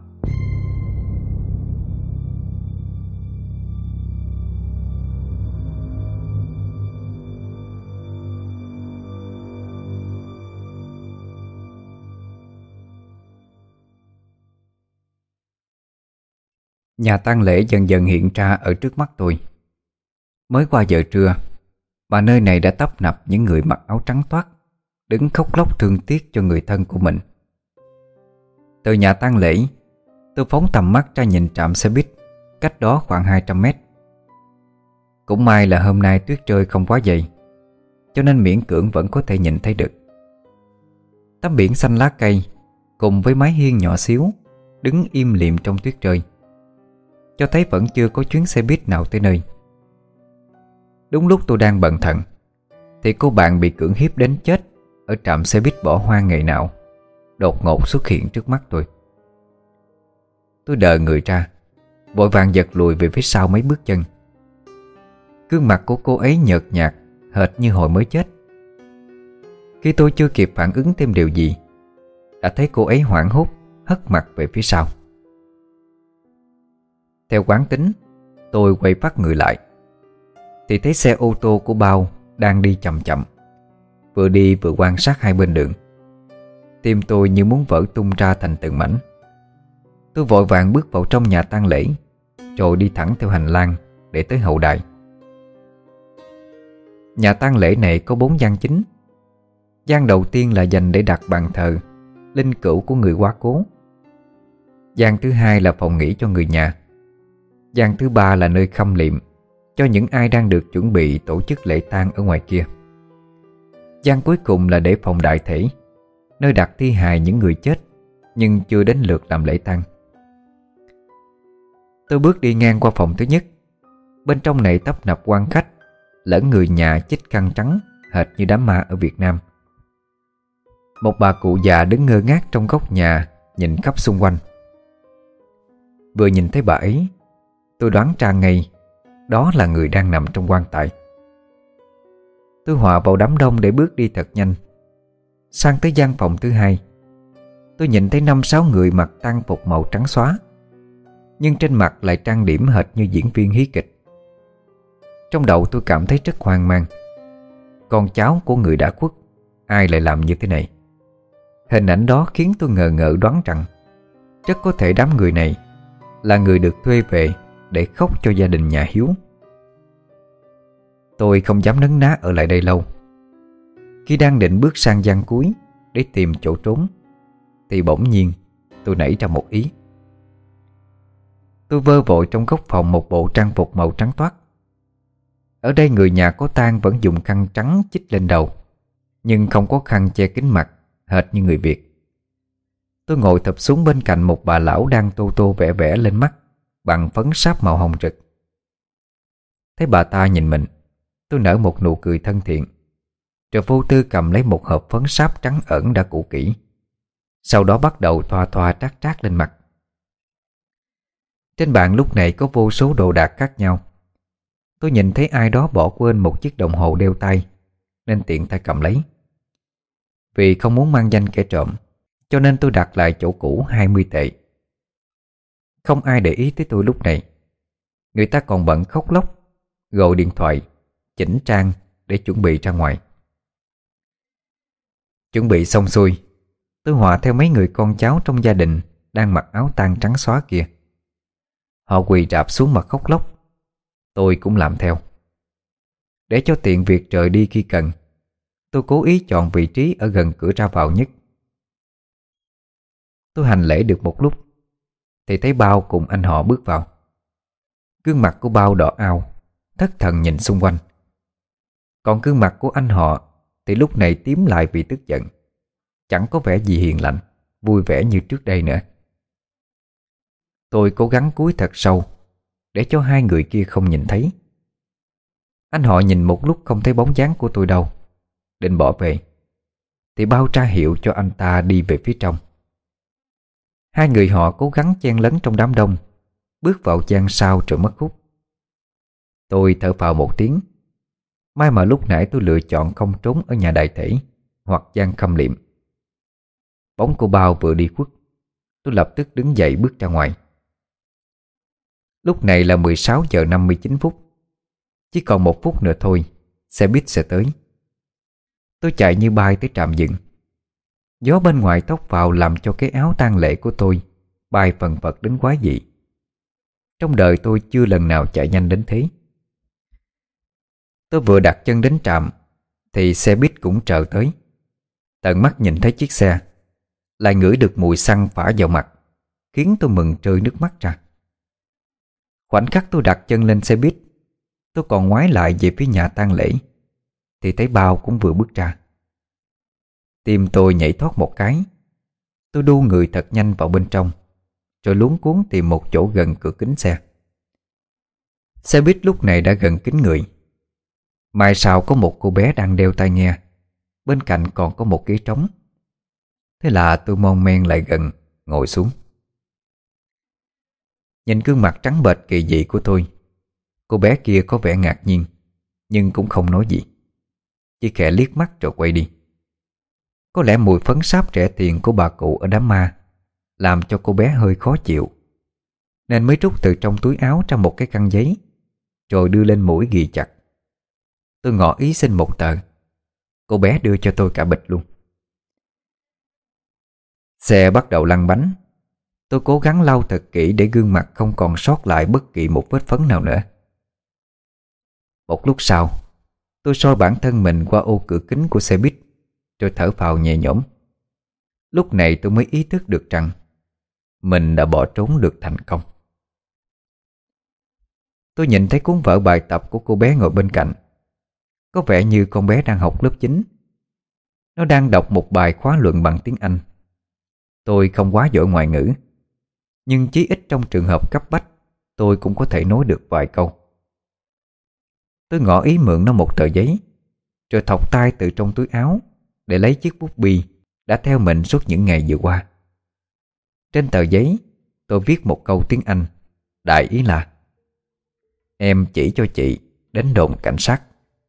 Nhà tang lễ dần dần hiện ra ở trước mắt tôi. Mới qua giờ trưa mà nơi này đã tấp nập những người mặc áo trắng toát, đứng khóc lóc thương tiếc cho người thân của mình. Từ nhà tang lễ, tôi phóng tầm mắt ra nhìn trạm xe buýt cách đó khoảng hai trăm mét. Cũng may là hôm nay tuyết rơi không quá dày, cho nên miễn cưỡng vẫn có thể nhìn thấy được. Tấm biển xanh lá cây cùng với mái hiên nhỏ xíu đứng im lìm trong tuyết rơi, cho thấy vẫn chưa có chuyến xe buýt nào tới nơi. Đúng lúc tôi đang bận thận thì cô bạn bị cưỡng hiếp đến chết ở trạm xe buýt bỏ hoang ngày nào đột ngột xuất hiện trước mắt tôi. Tôi đờ người ra, vội vàng giật lùi về phía sau mấy bước chân. Gương mặt của cô ấy nhợt nhạt, hệt như hồi mới chết. Khi tôi chưa kịp phản ứng thêm điều gì, đã thấy cô ấy hoảng hốt hất mặt về phía sau. Theo quán tính, tôi quay phát người lại thì thấy xe ô tô của Bao đang đi chậm chậm, vừa đi vừa quan sát hai bên đường. Tim tôi như muốn vỡ tung ra thành từng mảnh. Tôi vội vàng bước vào trong nhà tang lễ, rồi đi thẳng theo hành lang để tới hậu đài. Nhà tang lễ này có bốn gian chính. Gian đầu tiên là dành để đặt bàn thờ linh cữu của người quá cố. Gian thứ hai là phòng nghỉ cho người nhà. Gian thứ ba là nơi khâm liệm cho những ai đang được chuẩn bị tổ chức lễ tang ở ngoài kia. Gian cuối cùng là để phòng đại thể, nơi đặt thi hài những người chết nhưng chưa đến lượt làm lễ tang. Tôi bước đi ngang qua phòng thứ nhất. Bên trong này tấp nập quan khách lẫn người nhà chích khăn trắng hệt như đám ma ở Việt Nam. Một bà cụ già đứng ngơ ngác trong góc nhà, nhìn khắp xung quanh. Vừa nhìn thấy bà ấy, tôi đoán ra ngay đó là người đang nằm trong quan tài. Tôi hòa vào đám đông để bước đi thật nhanh. Sang tới gian phòng thứ hai, tôi nhìn thấy năm sáu người mặc tang phục màu trắng xóa, nhưng trên mặt lại trang điểm hệt như diễn viên hí kịch. Trong đầu tôi cảm thấy rất hoang mang. Con cháu của người đã khuất, ai lại làm như thế này? Hình ảnh đó khiến tôi ngờ ngợ đoán rằng rất có thể đám người này là người được thuê về để khóc cho gia đình nhà Hiếu. Tôi không dám nấn ná ở lại đây lâu. Khi đang định bước sang gian cuối để tìm chỗ trốn, thì bỗng nhiên tôi nảy ra một ý. Tôi vơ vội trong góc phòng một bộ trang phục màu trắng toát. Ở đây người nhà có tang vẫn dùng khăn trắng chích lên đầu, nhưng không có khăn che kín mặt hệt như người Việt. Tôi ngồi thụp xuống bên cạnh một bà lão đang tô tô vẽ vẽ lên mắt bằng phấn sáp màu hồng rực. Thấy bà ta nhìn mình, tôi nở một nụ cười thân thiện, rồi vô tư cầm lấy một hộp phấn sáp trắng ẩn đã cũ kỹ. Sau đó bắt đầu thoa thoa trát trát lên mặt. Trên bàn lúc này có vô số đồ đạc khác nhau. Tôi nhìn thấy ai đó bỏ quên một chiếc đồng hồ đeo tay, nên tiện tay cầm lấy. Vì không muốn mang danh kẻ trộm, cho nên tôi đặt lại chỗ cũ hai mươi tệ. Không ai để ý tới tôi lúc này. Người ta còn bận khóc lóc, gọi điện thoại, chỉnh trang để chuẩn bị ra ngoài. Chuẩn bị xong xuôi, tôi hòa theo mấy người con cháu trong gia đình đang mặc áo tang trắng xóa kia. Họ quỳ rạp xuống mà khóc lóc. Tôi cũng làm theo. Để cho tiện việc rời đi khi cần, tôi cố ý chọn vị trí ở gần cửa ra vào nhất. Tôi hành lễ được một lúc thì thấy Bao cùng anh họ bước vào. Gương mặt của Bao đỏ ao, thất thần nhìn xung quanh. Còn gương mặt của anh họ thì lúc này tím lại vì tức giận, chẳng có vẻ gì hiền lành, vui vẻ như trước đây nữa. Tôi cố gắng cúi thật sâu để cho hai người kia không nhìn thấy. Anh họ nhìn một lúc không thấy bóng dáng của tôi đâu, định bỏ về, thì Bao tra hiệu cho anh ta đi về phía trong. Hai người họ cố gắng chen lấn trong đám đông, bước vào gian sau rồi mất hút. Tôi thở phào một tiếng. May mà lúc nãy tôi lựa chọn không trốn ở nhà đại thể hoặc gian khâm liệm. Bóng của Bao vừa đi khuất, tôi lập tức đứng dậy bước ra ngoài. Lúc này là mười sáu giờ năm mươi chín phút. Chỉ còn một phút nữa thôi, xe buýt sẽ tới. Tôi chạy như bay tới trạm dừng. Gió bên ngoài tóc vào làm cho cái áo tang lễ của tôi bay phần phật đến quái dị. Trong đời tôi chưa lần nào chạy nhanh đến thế. Tôi vừa đặt chân đến trạm thì xe buýt cũng chờ tới. Tận mắt nhìn thấy chiếc xe, lại ngửi được mùi xăng phả vào mặt, khiến tôi mừng rơi nước mắt ra. Khoảnh khắc tôi đặt chân lên xe buýt, tôi còn ngoái lại về phía nhà tang lễ thì thấy Bao cũng vừa bước ra. Tim tôi nhảy thoát một cái. Tôi đu người thật nhanh vào bên trong, rồi luống cuống tìm một chỗ gần cửa kính xe. Xe buýt lúc này đã gần kín người. Mai sau có một cô bé đang đeo tai nghe, bên cạnh còn có một ghế trống. Thế là tôi mon men lại gần, ngồi xuống. Nhìn gương mặt trắng bệch kỳ dị của tôi, cô bé kia có vẻ ngạc nhiên, nhưng cũng không nói gì, chỉ khẽ liếc mắt rồi quay đi. Có lẽ mùi phấn sáp rẻ tiền của bà cụ ở đám ma làm cho cô bé hơi khó chịu, nên mới rút từ trong túi áo ra một cái khăn giấy, rồi đưa lên mũi ghi chặt. Tôi ngỏ ý xin một tờ. Cô bé đưa cho tôi cả bịch luôn. Xe bắt đầu lăn bánh. Tôi cố gắng lau thật kỹ để gương mặt không còn sót lại bất kỳ một vết phấn nào nữa. Một lúc sau, tôi soi bản thân mình qua ô cửa kính của xe buýt, rồi thở phào nhẹ nhõm. Lúc này tôi mới ý thức được rằng mình đã bỏ trốn được thành công. Tôi nhìn thấy cuốn vở bài tập của cô bé ngồi bên cạnh. Có vẻ như con bé đang học lớp chín. Nó đang đọc một bài khóa luận bằng tiếng Anh. Tôi không quá giỏi ngoại ngữ, nhưng chí ít trong trường hợp cấp bách tôi cũng có thể nói được vài câu. Tôi ngỏ ý mượn nó một tờ giấy, rồi thọc tay từ trong túi áo để lấy chiếc bút bi đã theo mình suốt những ngày vừa qua. Trên tờ giấy tôi viết một câu tiếng Anh, đại ý là: em chỉ cho chị đến đồn cảnh sát.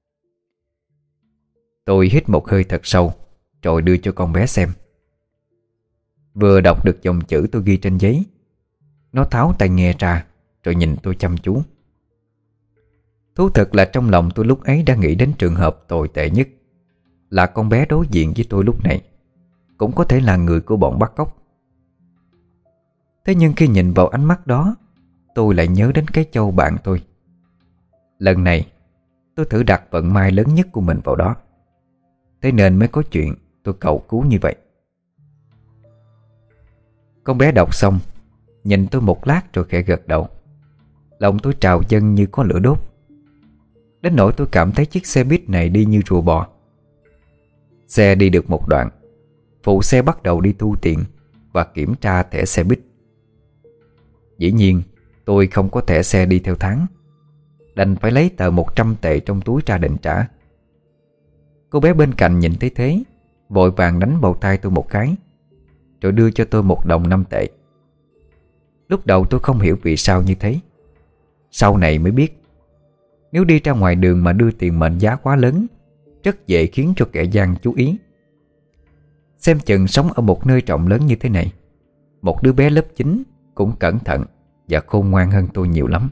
Tôi hít một hơi thật sâu, rồi đưa cho con bé xem. Vừa đọc được dòng chữ tôi ghi trên giấy, nó tháo tai nghe ra, rồi nhìn tôi chăm chú. Thú thật là trong lòng tôi lúc ấy đã nghĩ đến trường hợp tồi tệ nhất, là con bé đối diện với tôi lúc này cũng có thể là người của bọn bắt cóc. Thế nhưng khi nhìn vào ánh mắt đó, tôi lại nhớ đến cái châu bạn tôi. Lần này tôi thử đặt vận may lớn nhất của mình vào đó, thế nên mới có chuyện tôi cầu cứu như vậy. Con bé đọc xong, nhìn tôi một lát rồi khẽ gật đầu. Lòng tôi trào dâng như có lửa đốt, đến nỗi tôi cảm thấy chiếc xe buýt này đi như rùa bò. Xe đi được một đoạn, phụ xe bắt đầu đi thu tiền và kiểm tra thẻ xe buýt. Dĩ nhiên tôi không có thẻ xe đi theo tháng, đành phải lấy tờ một trăm tệ trong túi ra định trả. Cô bé bên cạnh nhìn thấy thế, vội vàng đánh vào tay tôi một cái, rồi đưa cho tôi một đồng năm tệ. Lúc đầu tôi không hiểu vì sao như thế. Sau này mới biết, nếu đi ra ngoài đường mà đưa tiền mệnh giá quá lớn, rất dễ khiến cho kẻ gian chú ý. Xem chừng sống ở một nơi rộng lớn như thế này, một đứa bé lớp chín cũng cẩn thận và khôn ngoan hơn tôi nhiều lắm.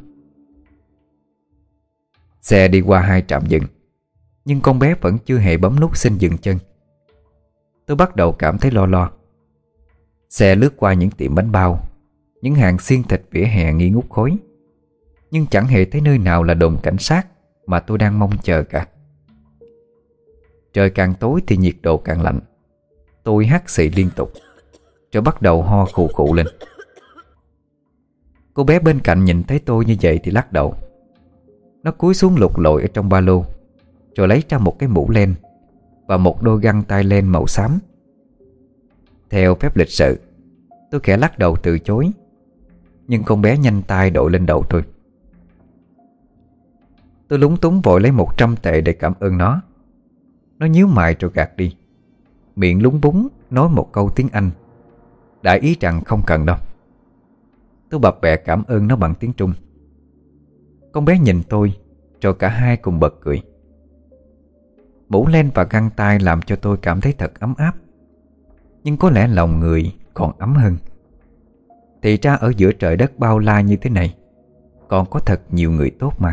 Xe đi qua hai trạm dừng, nhưng con bé vẫn chưa hề bấm nút xin dừng chân. Tôi bắt đầu cảm thấy lo lo. Xe lướt qua những tiệm bánh bao, những hàng xiên thịt vỉa hè nghi ngút khói, nhưng chẳng hề thấy nơi nào là đồn cảnh sát mà tôi đang mong chờ cả. Trời càng tối thì nhiệt độ càng lạnh. Tôi hắt xì liên tục, rồi bắt đầu ho khụ khụ lên. Cô bé bên cạnh nhìn thấy tôi như vậy thì lắc đầu. Nó cúi xuống lục lội ở trong ba lô, rồi lấy ra một cái mũ len và một đôi găng tay len màu xám. Theo phép lịch sự, tôi khẽ lắc đầu từ chối, nhưng con bé nhanh tay đội lên đầu tôi. Tôi lúng túng vội lấy một trăm tệ để cảm ơn nó. Nó nhíu mày rồi gạt đi, miệng lúng búng nói một câu tiếng Anh, đại ý rằng không cần đâu. Tôi bập bẹ cảm ơn nó bằng tiếng Trung. Con bé nhìn tôi, rồi cả hai cùng bật cười. Mũ len và găng tay làm cho tôi cảm thấy thật ấm áp, nhưng có lẽ lòng người còn ấm hơn. Thì ra ở giữa trời đất bao la như thế này, còn có thật nhiều người tốt mà.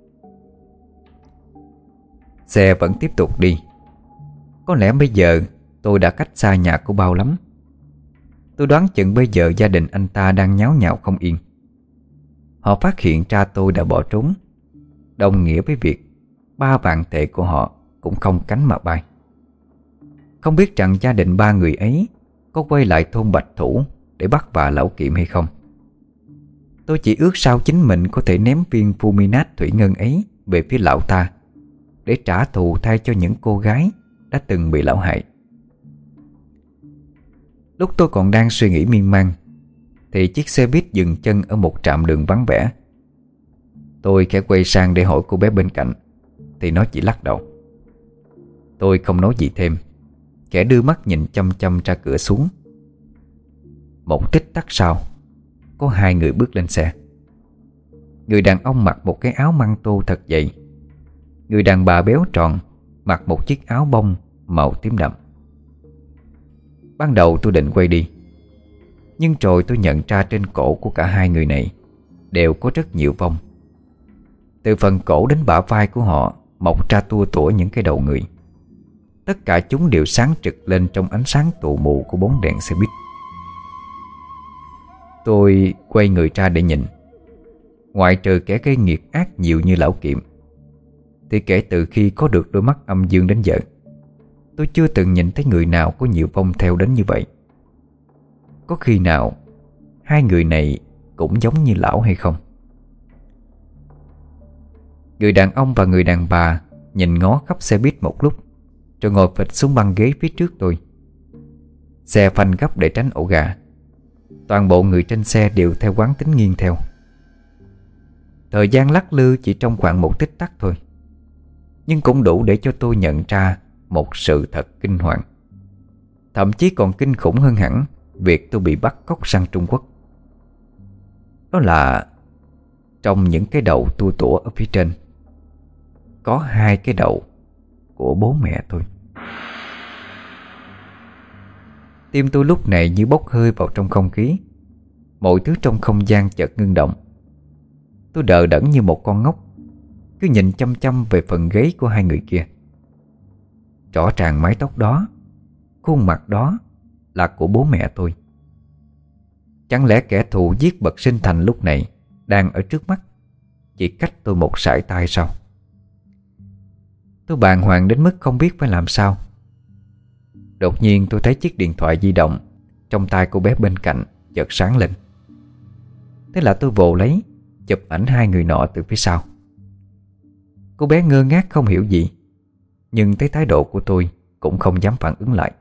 Xe vẫn tiếp tục đi. Có lẽ bây giờ tôi đã cách xa nhà của Bao lắm. Tôi đoán chừng bây giờ gia đình anh ta đang nháo nhào không yên. Họ phát hiện ra tôi đã bỏ trốn, đồng nghĩa với việc ba vạn tệ của họ cũng không cánh mà bay. Không biết rằng gia đình ba người ấy có quay lại thôn Bạch Thủ để bắt vạ Lão Kiệm hay không. Tôi chỉ ước sao chính mình có thể ném viên Fuminat thủy ngân ấy về phía lão ta, để trả thù thay cho những cô gái đã từng bị lão hại. Lúc tôi còn đang suy nghĩ miên man, thì chiếc xe buýt dừng chân ở một trạm đường vắng vẻ. Tôi khẽ quay sang để hỏi cô bé bên cạnh, thì nó chỉ lắc đầu. Tôi không nói gì thêm, khẽ đưa mắt nhìn chăm chăm ra cửa xuống. Một tích tắc sau, có hai người bước lên xe. Người đàn ông mặc một cái áo măng tô thật dày. Người đàn bà béo tròn mặc một chiếc áo bông màu tím đậm. Ban đầu tôi định quay đi, nhưng rồi tôi nhận ra trên cổ của cả hai người này đều có rất nhiều vong. Từ phần cổ đến bả vai của họ mọc ra tua tủa những cái đầu người. Tất cả chúng đều sáng trực lên trong ánh sáng tù mù của bóng đèn xe buýt. Tôi quay người ra để nhìn. Ngoại trừ kẻ gây nghiệt ác nhiều như Lão Kiệm, thì kể từ khi có được đôi mắt âm dương đến giờ, tôi chưa từng nhìn thấy người nào có nhiều vong theo đến như vậy. Có khi nào hai người này cũng giống như lão hay không? Người đàn ông và người đàn bà nhìn ngó khắp xe buýt một lúc, rồi ngồi phịch xuống băng ghế phía trước tôi. Xe phanh gấp để tránh ổ gà. Toàn bộ người trên xe đều theo quán tính nghiêng theo. Thời gian lắc lư chỉ trong khoảng một tích tắc thôi, nhưng cũng đủ để cho tôi nhận ra một sự thật kinh hoàng. Thậm chí còn kinh khủng hơn hẳn việc tôi bị bắt cóc sang Trung Quốc. Đó là trong những cái đầu tua tủa ở phía trên có hai cái đầu của bố mẹ tôi. Tim tôi lúc này như bốc hơi vào trong không khí. Mọi thứ trong không gian chợt ngưng động. Tôi đờ đẫn như một con ngốc, cứ nhìn chăm chăm về phần ghế của hai người kia. Rõ ràng mái tóc đó, khuôn mặt đó là của bố mẹ tôi. Chẳng lẽ kẻ thù giết bậc sinh thành lúc này đang ở trước mắt, chỉ cách tôi một sải tay sao? Tôi bàng hoàng đến mức không biết phải làm sao. Đột nhiên tôi thấy chiếc điện thoại di động trong tay cô bé bên cạnh chợt sáng lên. Thế là tôi vồ lấy, chụp ảnh hai người nọ từ phía sau. Cô bé ngơ ngác không hiểu gì, nhưng thấy thái độ của tôi cũng không dám phản ứng lại.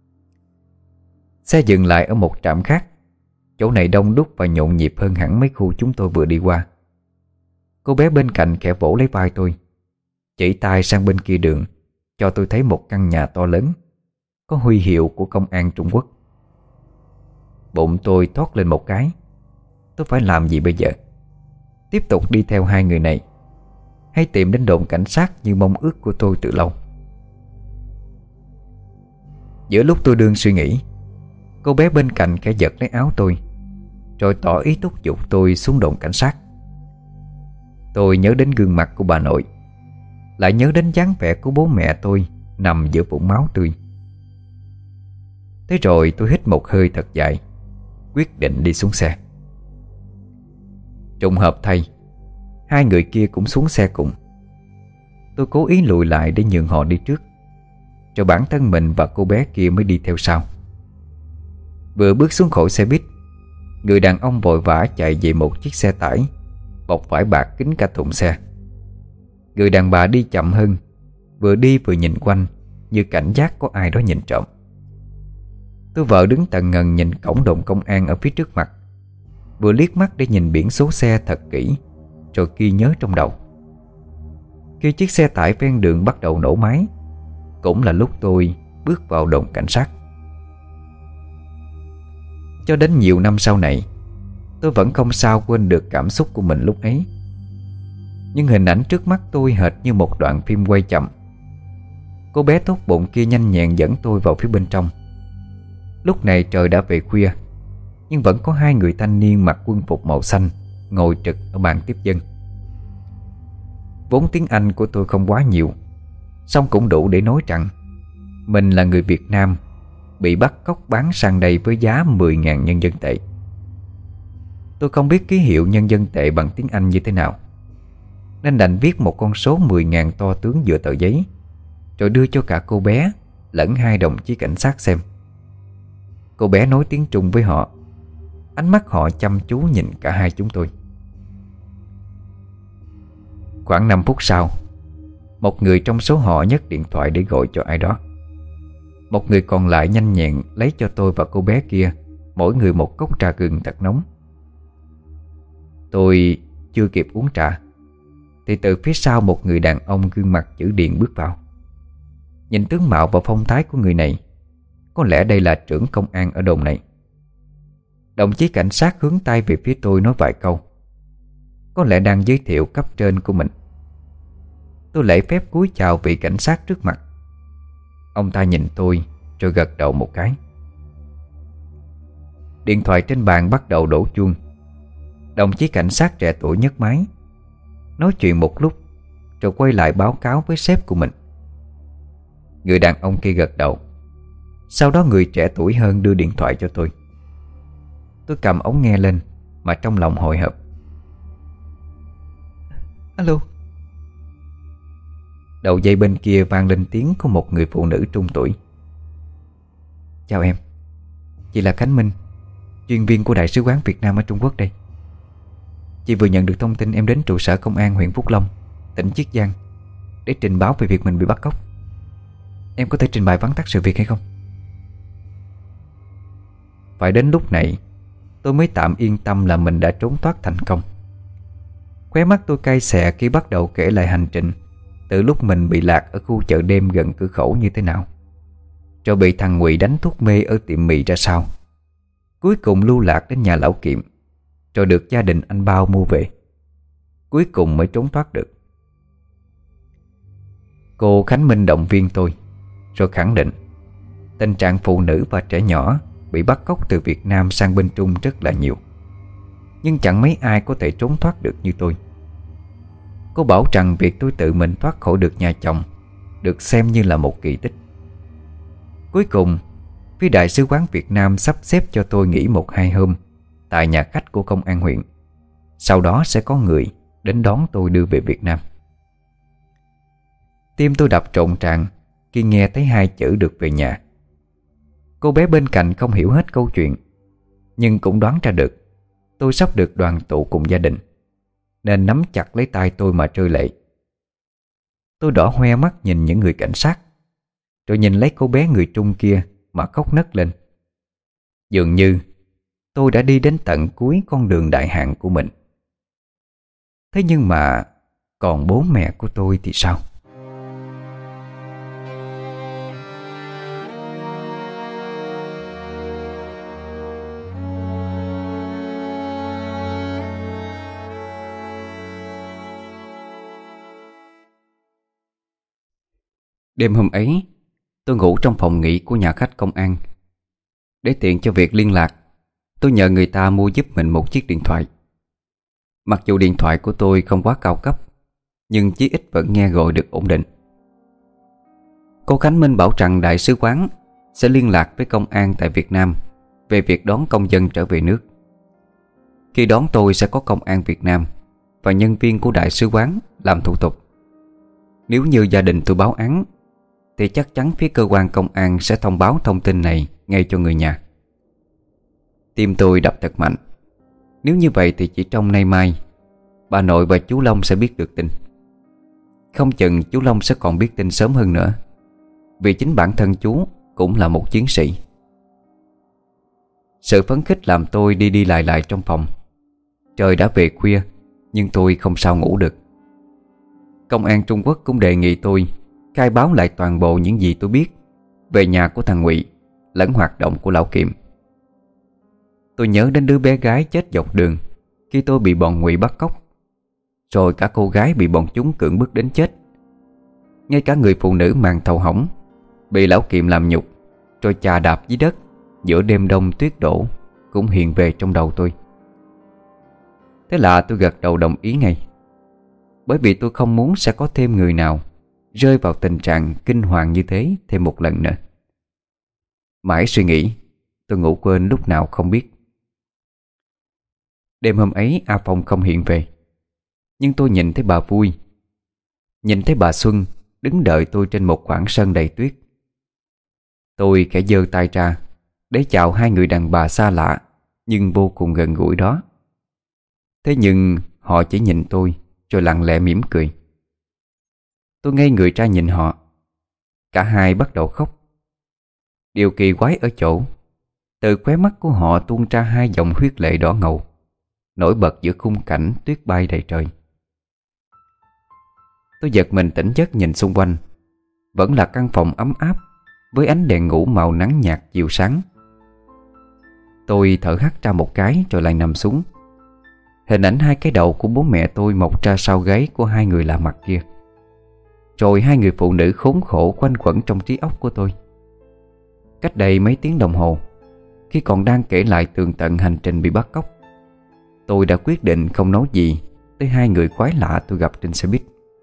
Xe dừng lại ở một trạm khác. Chỗ này đông đúc và nhộn nhịp hơn hẳn mấy khu chúng tôi vừa đi qua. Cô bé bên cạnh khẽ vỗ lấy vai tôi, chỉ tay sang bên kia đường, cho tôi thấy một căn nhà to lớn, có huy hiệu của công an Trung Quốc. Bụng tôi thoát lên một cái. Tôi phải làm gì bây giờ? Tiếp tục đi theo hai người này, hay tìm đến đồn cảnh sát như mong ước của tôi từ lâu? Giữa lúc tôi đương suy nghĩ, cô bé bên cạnh khẽ giật lấy áo tôi, rồi tỏ ý thúc giục tôi xuống đồn cảnh sát. Tôi nhớ đến gương mặt của bà nội, lại nhớ đến dáng vẻ của bố mẹ tôi nằm giữa vũng máu tươi. Thế rồi tôi hít một hơi thật dài, quyết định đi xuống xe. Trùng hợp thay, hai người kia cũng xuống xe cùng. Tôi cố ý lùi lại để nhường họ đi trước, rồi bản thân mình và cô bé kia mới đi theo sau. Vừa bước xuống khỏi xe buýt, người đàn ông vội vã chạy về một chiếc xe tải bọc vải bạc kín cả thùng xe. Người đàn bà đi chậm hơn, vừa đi vừa nhìn quanh, như cảnh giác có ai đó nhìn trộm. Tôi vợ đứng tần ngần nhìn cổng đồn công an ở phía trước mặt, vừa liếc mắt để nhìn biển số xe thật kỹ, rồi ghi nhớ trong đầu. Khi chiếc xe tải ven đường bắt đầu nổ máy, cũng là lúc tôi bước vào đồn cảnh sát. Cho đến nhiều năm sau này, tôi vẫn không sao quên được cảm xúc của mình lúc ấy. Nhưng hình ảnh trước mắt tôi hệt như một đoạn phim quay chậm. Cô bé tốt bụng kia nhanh nhẹn dẫn tôi vào phía bên trong. Lúc này trời đã về khuya, nhưng vẫn có hai người thanh niên mặc quân phục màu xanh ngồi trực ở bàn tiếp dân. Vốn tiếng Anh của tôi không quá nhiều, song cũng đủ để nói rằng mình là người Việt Nam bị bắt cóc bán sang đây với giá mười nghìn nhân dân tệ. Tôi không biết ký hiệu nhân dân tệ bằng tiếng Anh như thế nào, nên đành viết một con số mười nghìn to tướng giữa tờ giấy, rồi đưa cho cả cô bé lẫn hai đồng chí cảnh sát xem. Cô bé nói tiếng Trung với họ, ánh mắt họ chăm chú nhìn cả hai chúng tôi. Khoảng năm phút sau, một người trong số họ nhấc điện thoại để gọi cho ai đó. Một người còn lại nhanh nhẹn lấy cho tôi và cô bé kia mỗi người một cốc trà gừng thật nóng. Tôi chưa kịp uống trà thì từ phía sau một người đàn ông gương mặt chữ điền bước vào. Nhìn tướng mạo và phong thái của người này, có lẽ đây là trưởng công an ở đồn này. Đồng chí cảnh sát hướng tay về phía tôi nói vài câu, có lẽ đang giới thiệu cấp trên của mình. Tôi lễ phép cúi chào vị cảnh sát trước mặt. Ông ta nhìn tôi rồi gật đầu một cái. Điện thoại trên bàn bắt đầu đổ chuông. Đồng chí cảnh sát trẻ tuổi nhấc máy, nói chuyện một lúc rồi quay lại báo cáo với sếp của mình. Người đàn ông kia gật đầu. Sau đó người trẻ tuổi hơn đưa điện thoại cho tôi. Tôi cầm ống nghe lên mà trong lòng hồi hộp. Alo. Đầu dây bên kia vang lên tiếng của một người phụ nữ trung tuổi. Chào em, chị là Khánh Minh, chuyên viên của Đại sứ quán Việt Nam ở Trung Quốc đây. Chị vừa nhận được thông tin em đến trụ sở công an huyện Phúc Long, tỉnh Chiết Giang để trình báo về việc mình bị bắt cóc. Em có thể trình bày vắn tắt sự việc hay không? Phải đến lúc này tôi mới tạm yên tâm là mình đã trốn thoát thành công. Khóe mắt tôi cay xè khi bắt đầu kể lại hành trình từ lúc mình bị lạc ở khu chợ đêm gần cửa khẩu như thế nào, rồi bị thằng Ngụy đánh thuốc mê ở tiệm mì ra sao, cuối cùng lưu lạc đến nhà lão Kiệm, rồi được gia đình anh Bao mua về, cuối cùng mới trốn thoát được. Cô Khánh Minh động viên tôi, rồi khẳng định tình trạng phụ nữ và trẻ nhỏ bị bắt cóc từ Việt Nam sang bên Trung rất là nhiều, nhưng chẳng mấy ai có thể trốn thoát được như tôi. Cô bảo rằng việc tôi tự mình thoát khỏi được nhà chồng được xem như là một kỳ tích. Cuối cùng, phía Đại sứ quán Việt Nam sắp xếp cho tôi nghỉ một hai hôm tại nhà khách của công an huyện. Sau đó sẽ có người đến đón tôi đưa về Việt Nam. Tim tôi đập trộn tràn khi nghe thấy hai chữ được về nhà. Cô bé bên cạnh không hiểu hết câu chuyện, nhưng cũng đoán ra được tôi sắp được đoàn tụ cùng gia đình, nên nắm chặt lấy tay tôi mà rơi lệ. Tôi đỏ hoe mắt nhìn những người cảnh sát, rồi nhìn lấy cô bé người Trung kia mà khóc nấc lên. Dường như tôi đã đi đến tận cuối con đường đại hạn của mình. Thế nhưng mà còn bố mẹ của tôi thì sao? Đêm hôm ấy, tôi ngủ trong phòng nghỉ của nhà khách công an. Để tiện cho việc liên lạc, tôi nhờ người ta mua giúp mình một chiếc điện thoại. Mặc dù điện thoại của tôi không quá cao cấp, nhưng chí ít vẫn nghe gọi được ổn định. Cô Khánh Minh bảo rằng đại sứ quán sẽ liên lạc với công an tại Việt Nam về việc đón công dân trở về nước. Khi đón tôi sẽ có công an Việt Nam và nhân viên của đại sứ quán làm thủ tục. Nếu như gia đình tôi báo án thì chắc chắn phía cơ quan công an sẽ thông báo thông tin này ngay cho người nhà. Tim tôi đập thật mạnh. Nếu như vậy thì chỉ trong nay mai, bà nội và chú Long sẽ biết được tin. Không chừng chú Long sẽ còn biết tin sớm hơn nữa, vì chính bản thân chú cũng là một chiến sĩ. Sự phấn khích làm tôi đi đi lại lại trong phòng. Trời đã về khuya, nhưng tôi không sao ngủ được. Công an Trung Quốc cũng đề nghị tôi khai báo lại toàn bộ những gì tôi biết về nhà của thằng Ngụy lẫn hoạt động của lão Kiệm. Tôi nhớ đến đứa bé gái chết dọc đường khi tôi bị bọn Ngụy bắt cóc, rồi cả cô gái bị bọn chúng cưỡng bức đến chết. Ngay cả người phụ nữ màng thầu hỏng bị lão Kiệm làm nhục rồi chà đạp dưới đất giữa đêm đông tuyết đổ cũng hiện về trong đầu tôi. Thế là tôi gật đầu đồng ý ngay, bởi vì tôi không muốn sẽ có thêm người nào rơi vào tình trạng kinh hoàng như thế thêm một lần nữa. Mãi suy nghĩ, tôi ngủ quên lúc nào không biết. Đêm hôm ấy A Phong không hiện về, nhưng tôi nhìn thấy bà Vui, nhìn thấy bà Xuân đứng đợi tôi trên một khoảng sân đầy tuyết. Tôi khẽ giơ tay ra để chào hai người đàn bà xa lạ nhưng vô cùng gần gũi đó. Thế nhưng họ chỉ nhìn tôi rồi lặng lẽ mỉm cười. Tôi ngây người ra nhìn họ. Cả hai bắt đầu khóc. Điều kỳ quái ở chỗ, từ khóe mắt của họ tuôn ra hai dòng huyết lệ đỏ ngầu, nổi bật giữa khung cảnh tuyết bay đầy trời. Tôi giật mình tỉnh giấc nhìn xung quanh. Vẫn là căn phòng ấm áp với ánh đèn ngủ màu nắng nhạt chiều sáng. Tôi thở hắt ra một cái rồi lại nằm xuống. Hình ảnh hai cái đầu của bố mẹ tôi mọc ra sau gáy của hai người lạ mặt kia, rồi hai người phụ nữ khốn khổ quanh quẩn trong trí óc của tôi. Cách đây mấy tiếng đồng hồ, khi còn đang kể lại tường tận hành trình bị bắt cóc, tôi đã quyết định không nói gì tới hai người quái lạ tôi gặp trên xe buýt.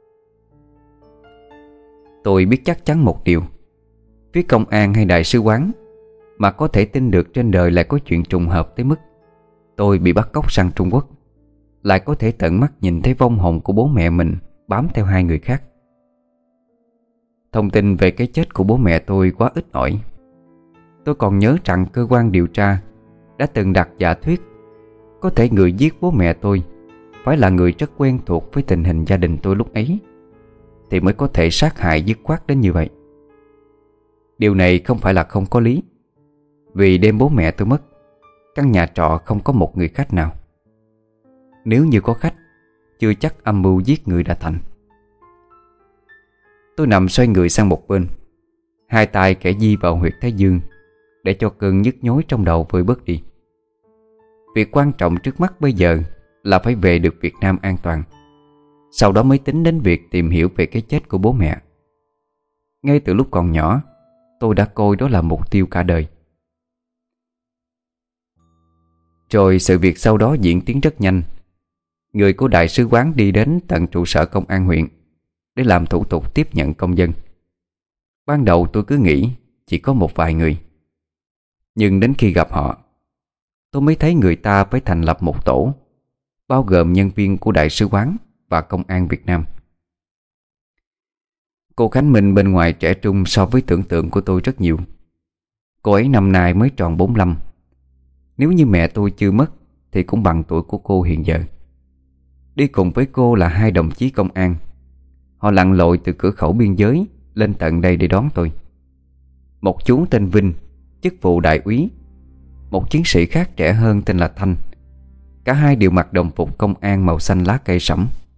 Tôi biết chắc chắn một điều: phía công an hay đại sứ quán mà có thể tin được trên đời lại có chuyện trùng hợp tới mức tôi bị bắt cóc sang Trung Quốc, lại có thể tận mắt nhìn thấy vong hồn của bố mẹ mình bám theo hai người khác. Thông tin về cái chết của bố mẹ tôi quá ít ỏi. Tôi còn nhớ rằng cơ quan điều tra đã từng đặt giả thuyết có thể người giết bố mẹ tôi phải là người rất quen thuộc với tình hình gia đình tôi lúc ấy, thì mới có thể sát hại dứt khoát đến như vậy. Điều này không phải là không có lý, vì đêm bố mẹ tôi mất, căn nhà trọ không có một người khách nào. Nếu như có khách, chưa chắc âm mưu giết người đã thành. Tôi nằm xoay người sang một bên, hai tay kẻ di vào huyệt thái dương để cho cơn nhức nhối trong đầu vơi bớt đi. Việc quan trọng trước mắt bây giờ là phải về được Việt Nam an toàn, sau đó mới tính đến việc tìm hiểu về cái chết của bố mẹ. Ngay từ lúc còn nhỏ, tôi đã coi đó là mục tiêu cả đời. Rồi sự việc sau đó diễn tiến rất nhanh. Người của đại sứ quán đi đến tận trụ sở công an huyện để làm thủ tục tiếp nhận công dân. Ban đầu tôi cứ nghĩ chỉ có một vài người, nhưng đến khi gặp họ, tôi mới thấy người ta phải thành lập một tổ, bao gồm nhân viên của đại sứ quán và công an Việt Nam. Cô Khánh Minh bên ngoài trẻ trung so với tưởng tượng của tôi rất nhiều. Cô ấy năm nay mới tròn bốn mươi lăm. Nếu như mẹ tôi chưa mất thì cũng bằng tuổi của cô hiện giờ. Đi cùng với cô là hai đồng chí công an. Họ lặn lội từ cửa khẩu biên giới lên tận đây để đón tôi. Một chú tên Vinh, chức vụ đại úy. Một chiến sĩ khác trẻ hơn tên là Thanh. Cả hai đều mặc đồng phục công an màu xanh lá cây sẫm,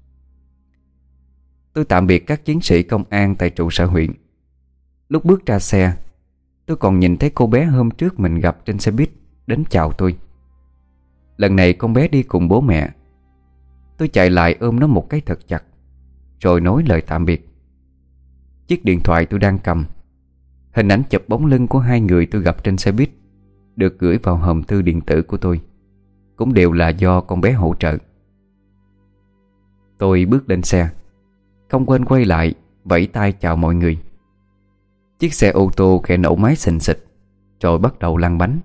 Tôi tạm biệt các chiến sĩ công an tại trụ sở huyện. Lúc bước ra xe, tôi còn nhìn thấy cô bé hôm trước mình gặp trên xe buýt đến chào tôi. Lần này con bé đi cùng bố mẹ. Tôi chạy lại ôm nó một cái thật chặt, rồi nói lời tạm biệt. Chiếc điện thoại tôi đang cầm, hình ảnh chụp bóng lưng của hai người tôi gặp trên xe buýt được gửi vào hòm thư điện tử của tôi, cũng đều là do con bé hỗ trợ. Tôi bước lên xe, không quên quay lại vẫy tay chào mọi người. Chiếc xe ô tô khẽ nổ máy xình xịch, rồi bắt đầu lăn bánh.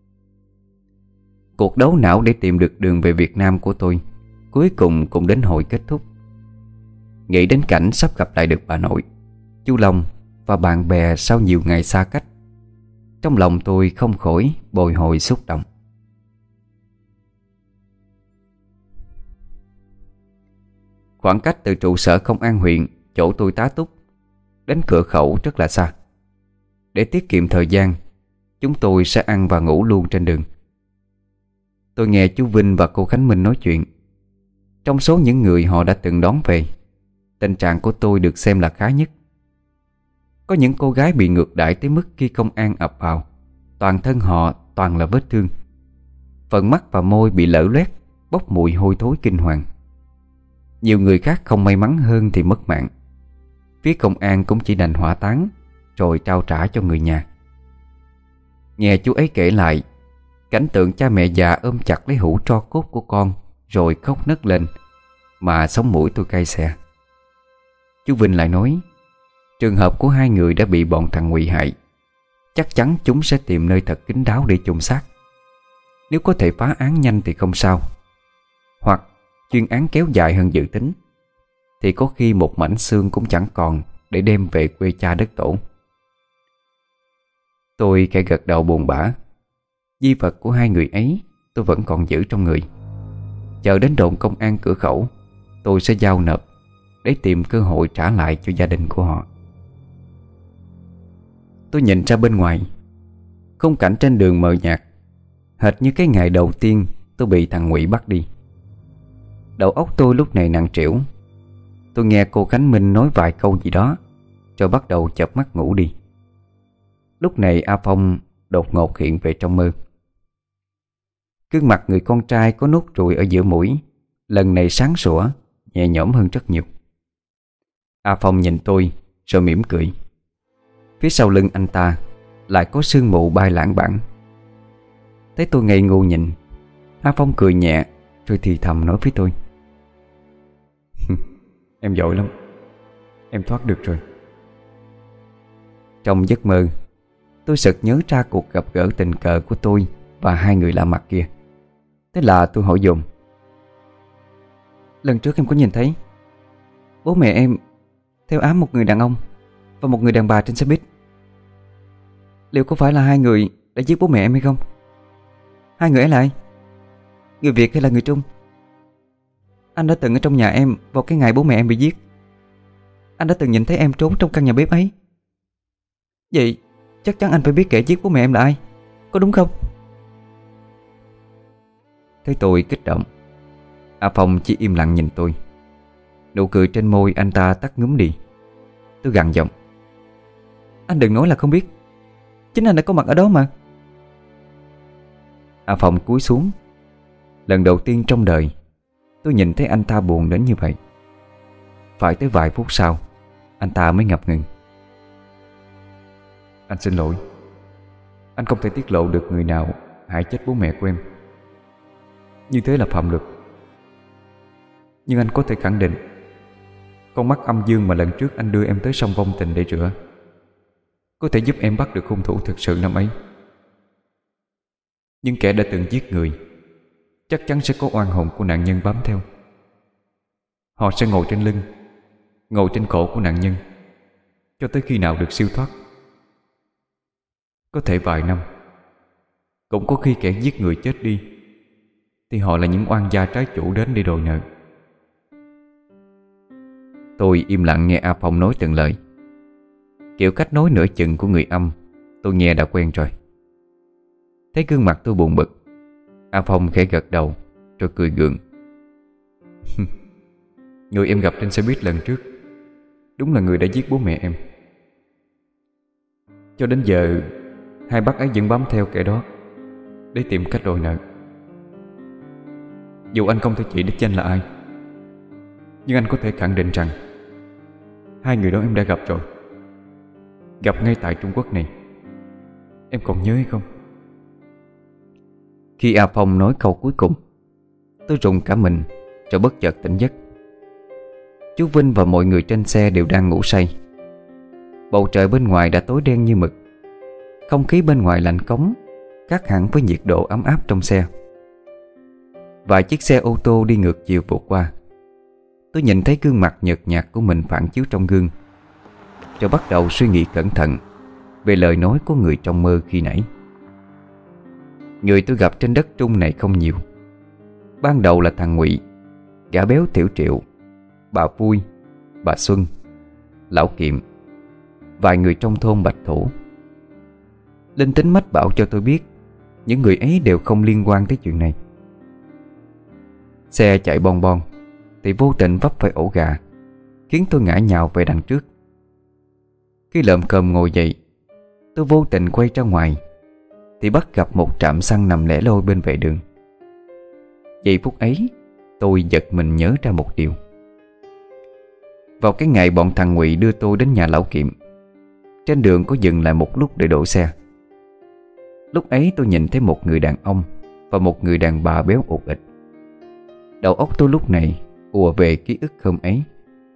Cuộc đấu não để tìm được đường về Việt Nam của tôi cuối cùng cũng đến hồi kết thúc. Nghĩ đến cảnh sắp gặp lại được bà nội, chú Long và bạn bè sau nhiều ngày xa cách, trong lòng tôi không khỏi bồi hồi xúc động. Khoảng cách từ trụ sở công an huyện, chỗ tôi tá túc, đến cửa khẩu rất là xa. Để tiết kiệm thời gian, chúng tôi sẽ ăn và ngủ luôn trên đường. Tôi nghe chú Vinh và cô Khánh Minh nói chuyện. Trong số những người họ đã từng đón về, tình trạng của tôi được xem là khá nhất. Có những cô gái bị ngược đãi tới mức khi công an ập vào, toàn thân họ toàn là vết thương. Phần mắt và môi bị lở loét, bốc mùi hôi thối kinh hoàng. Nhiều người khác không may mắn hơn thì mất mạng. Phía công an cũng chỉ đành hỏa táng, rồi trao trả cho người nhà. Nghe chú ấy kể lại cảnh tượng cha mẹ già ôm chặt lấy hũ tro cốt của con, rồi khóc nấc lên, mà sống mũi tôi cay xè. Chú Vinh lại nói, trường hợp của hai người đã bị bọn thằng Ngụy hại, chắc chắn chúng sẽ tìm nơi thật kín đáo để chôn xác. Nếu có thể phá án nhanh thì không sao, hoặc chuyên án kéo dài hơn dự tính, thì có khi một mảnh xương cũng chẳng còn để đem về quê cha đất tổ. Tôi khẽ gật đầu buồn bã. Di vật của hai người ấy tôi vẫn còn giữ trong người. Chờ đến đồn công an cửa khẩu, tôi sẽ giao nộp để tìm cơ hội trả lại cho gia đình của họ. Tôi nhìn ra bên ngoài, khung cảnh trên đường mờ nhạt, hệt như cái ngày đầu tiên tôi bị thằng Ngụy bắt đi. Đầu óc tôi lúc này nặng trĩu. Tôi nghe cô Khánh Minh nói vài câu gì đó, rồi bắt đầu chợp mắt ngủ đi. Lúc này A Phong đột ngột hiện về trong mơ. Gương mặt người con trai có nốt ruồi ở giữa mũi lần này sáng sủa, nhẹ nhõm hơn rất nhiều. A Phong nhìn tôi rồi mỉm cười. Phía sau lưng anh ta lại có sương mù bay lãng đãng. Thấy tôi ngây ngô nhìn, A Phong cười nhẹ rồi thì thầm nói với tôi, em giỏi lắm, em thoát được rồi. Trong giấc mơ, tôi sực nhớ ra cuộc gặp gỡ tình cờ của tôi và hai người lạ mặt kia. Thế là tôi hỏi dồn, lần trước em có nhìn thấy bố mẹ em theo ám một người đàn ông và một người đàn bà trên xe buýt. Liệu có phải là hai người đã giết bố mẹ em hay không? Hai người ấy là ai? Người Việt hay là người Trung? Anh đã từng ở trong nhà em vào cái ngày bố mẹ em bị giết. Anh đã từng nhìn thấy em trốn trong căn nhà bếp ấy. Vậy chắc chắn anh phải biết kẻ giết bố mẹ em là ai, có đúng không? Thấy tôi kích động, A Phong chỉ im lặng nhìn tôi. Nụ cười trên môi anh ta tắt ngúm đi. Tôi gằn giọng, anh đừng nói là không biết, chính anh đã có mặt ở đó mà. A Phong cúi xuống. Lần đầu tiên trong đời tôi nhìn thấy anh ta buồn đến như vậy. Phải tới vài phút sau, anh ta mới ngập ngừng. Anh xin lỗi, anh không thể tiết lộ được người nào hại chết bố mẹ của em. Như thế là phạm luật. Nhưng anh có thể khẳng định, con mắt âm dương mà lần trước anh đưa em tới sông Vong Tình để rửa có thể giúp em bắt được hung thủ thực sự năm ấy. Nhưng kẻ đã từng giết người chắc chắn sẽ có oan hồn của nạn nhân bám theo. Họ sẽ ngồi trên lưng, ngồi trên cổ của nạn nhân cho tới khi nào được siêu thoát. Có thể vài năm. Cũng có khi kẻ giết người chết đi thì họ là những oan gia trái chủ đến để đòi nợ. Tôi im lặng nghe A Phong nói từng lời. Kiểu cách nói nửa chừng của người âm tôi nghe đã quen rồi. Thấy gương mặt tôi buồn bực, A Phong khẽ gật đầu rồi cười gượng. Người em gặp trên xe buýt lần trước đúng là người đã giết bố mẹ em. Cho đến giờ hai bác ấy vẫn bám theo kẻ đó để tìm cách đòi nợ. Dù anh không thể chỉ đích danh là ai, nhưng anh có thể khẳng định rằng hai người đó em đã gặp rồi. Gặp ngay tại Trung Quốc này. Em còn nhớ hay không? Khi A Phong nói câu cuối cùng, tôi rùng cả mình rồi bất chợt tỉnh giấc. Chú Vinh và mọi người trên xe đều đang ngủ say. Bầu trời bên ngoài đã tối đen như mực. Không khí bên ngoài lạnh cống, khác hẳn với nhiệt độ ấm áp trong xe. Vài chiếc xe ô tô đi ngược chiều vụt qua. Tôi nhìn thấy gương mặt nhợt nhạt của mình phản chiếu trong gương, rồi bắt đầu suy nghĩ cẩn thận về lời nói của người trong mơ khi nãy. Người tôi gặp trên đất Trung này không nhiều. Ban đầu là thằng Ngụy, gã béo tiểu triệu, bà Vui, bà Xuân, lão Kiệm, vài người trong thôn Bạch Thủ. Linh tính mách bảo cho tôi biết những người ấy đều không liên quan tới chuyện này. Xe chạy bon bon thì vô tình vấp phải ổ gà, khiến tôi ngã nhào về đằng trước. Khi lợm cơm ngồi dậy, tôi vô tình quay ra ngoài thì bắt gặp một trạm xăng nằm lẻ loi bên vệ đường. Giây phút ấy, tôi giật mình nhớ ra một điều. Vào cái ngày bọn thằng Ngụy đưa tôi đến nhà lão Kiệm, trên đường có dừng lại một lúc để đổ xe. Lúc ấy tôi nhìn thấy một người đàn ông và một người đàn bà béo ụt ịch. Đầu óc tôi lúc này ùa về ký ức hôm ấy.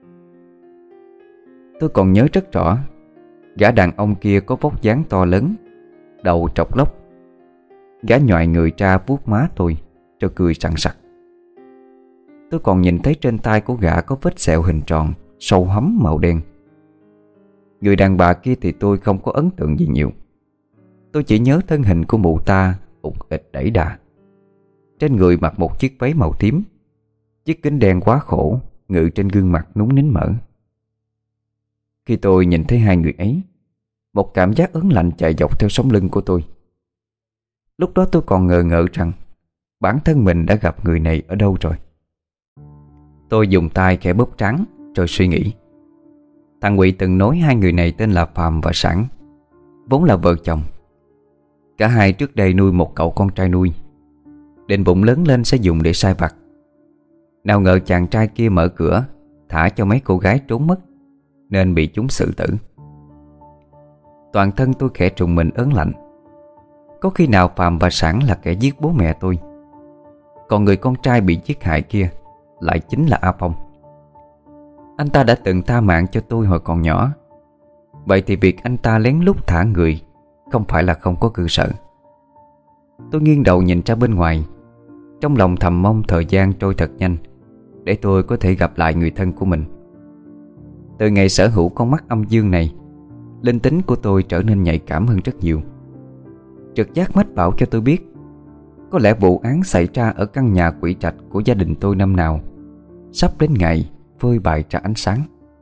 Tôi còn nhớ rất rõ, gã đàn ông kia có vóc dáng to lớn, đầu trọc lóc. Gã nhoài người ra vuốt má tôi cho cười sằng sặc. Tôi còn nhìn thấy trên tay của gã có vết sẹo hình tròn, sâu hắm màu đen. Người đàn bà kia thì tôi không có ấn tượng gì nhiều. Tôi chỉ nhớ thân hình của mụ ta ụt ịch đẩy đà. Trên người mặc một chiếc váy màu tím, chiếc kính đen quá khổ ngự trên gương mặt núng nín mỡ. Khi tôi nhìn thấy hai người ấy, một cảm giác ớn lạnh chạy dọc theo sống lưng của tôi. Lúc đó tôi còn ngờ ngợ rằng bản thân mình đã gặp người này ở đâu rồi. Tôi dùng tay khẽ bóp trán rồi suy nghĩ. Thằng Ngụy từng nói hai người này tên là Phàm và Sẵn, vốn là vợ chồng. Cả hai trước đây nuôi một cậu con trai nuôi, định bụng lớn lên sẽ dùng để sai vặt. Nào ngờ chàng trai kia mở cửa thả cho mấy cô gái trốn mất, nên bị chúng xử tử. Toàn thân tôi khẽ trùng mình ớn lạnh. Có khi nào Phàm và Sẵn là kẻ giết bố mẹ tôi, còn người con trai bị giết hại kia lại chính là A Phong? Anh ta đã từng tha mạng cho tôi hồi còn nhỏ. Vậy thì việc anh ta lén lút thả người không phải là không có cơ sở. Tôi nghiêng đầu nhìn ra bên ngoài, trong lòng thầm mong thời gian trôi thật nhanh để tôi có thể gặp lại người thân của mình. Từ ngày sở hữu con mắt âm dương này, linh tính của tôi trở nên nhạy cảm hơn rất nhiều. Trực giác mách bảo cho tôi biết có lẽ vụ án xảy ra ở căn nhà quỷ trạch của gia đình tôi năm nào sắp đến ngày phơi bày ra ánh sáng.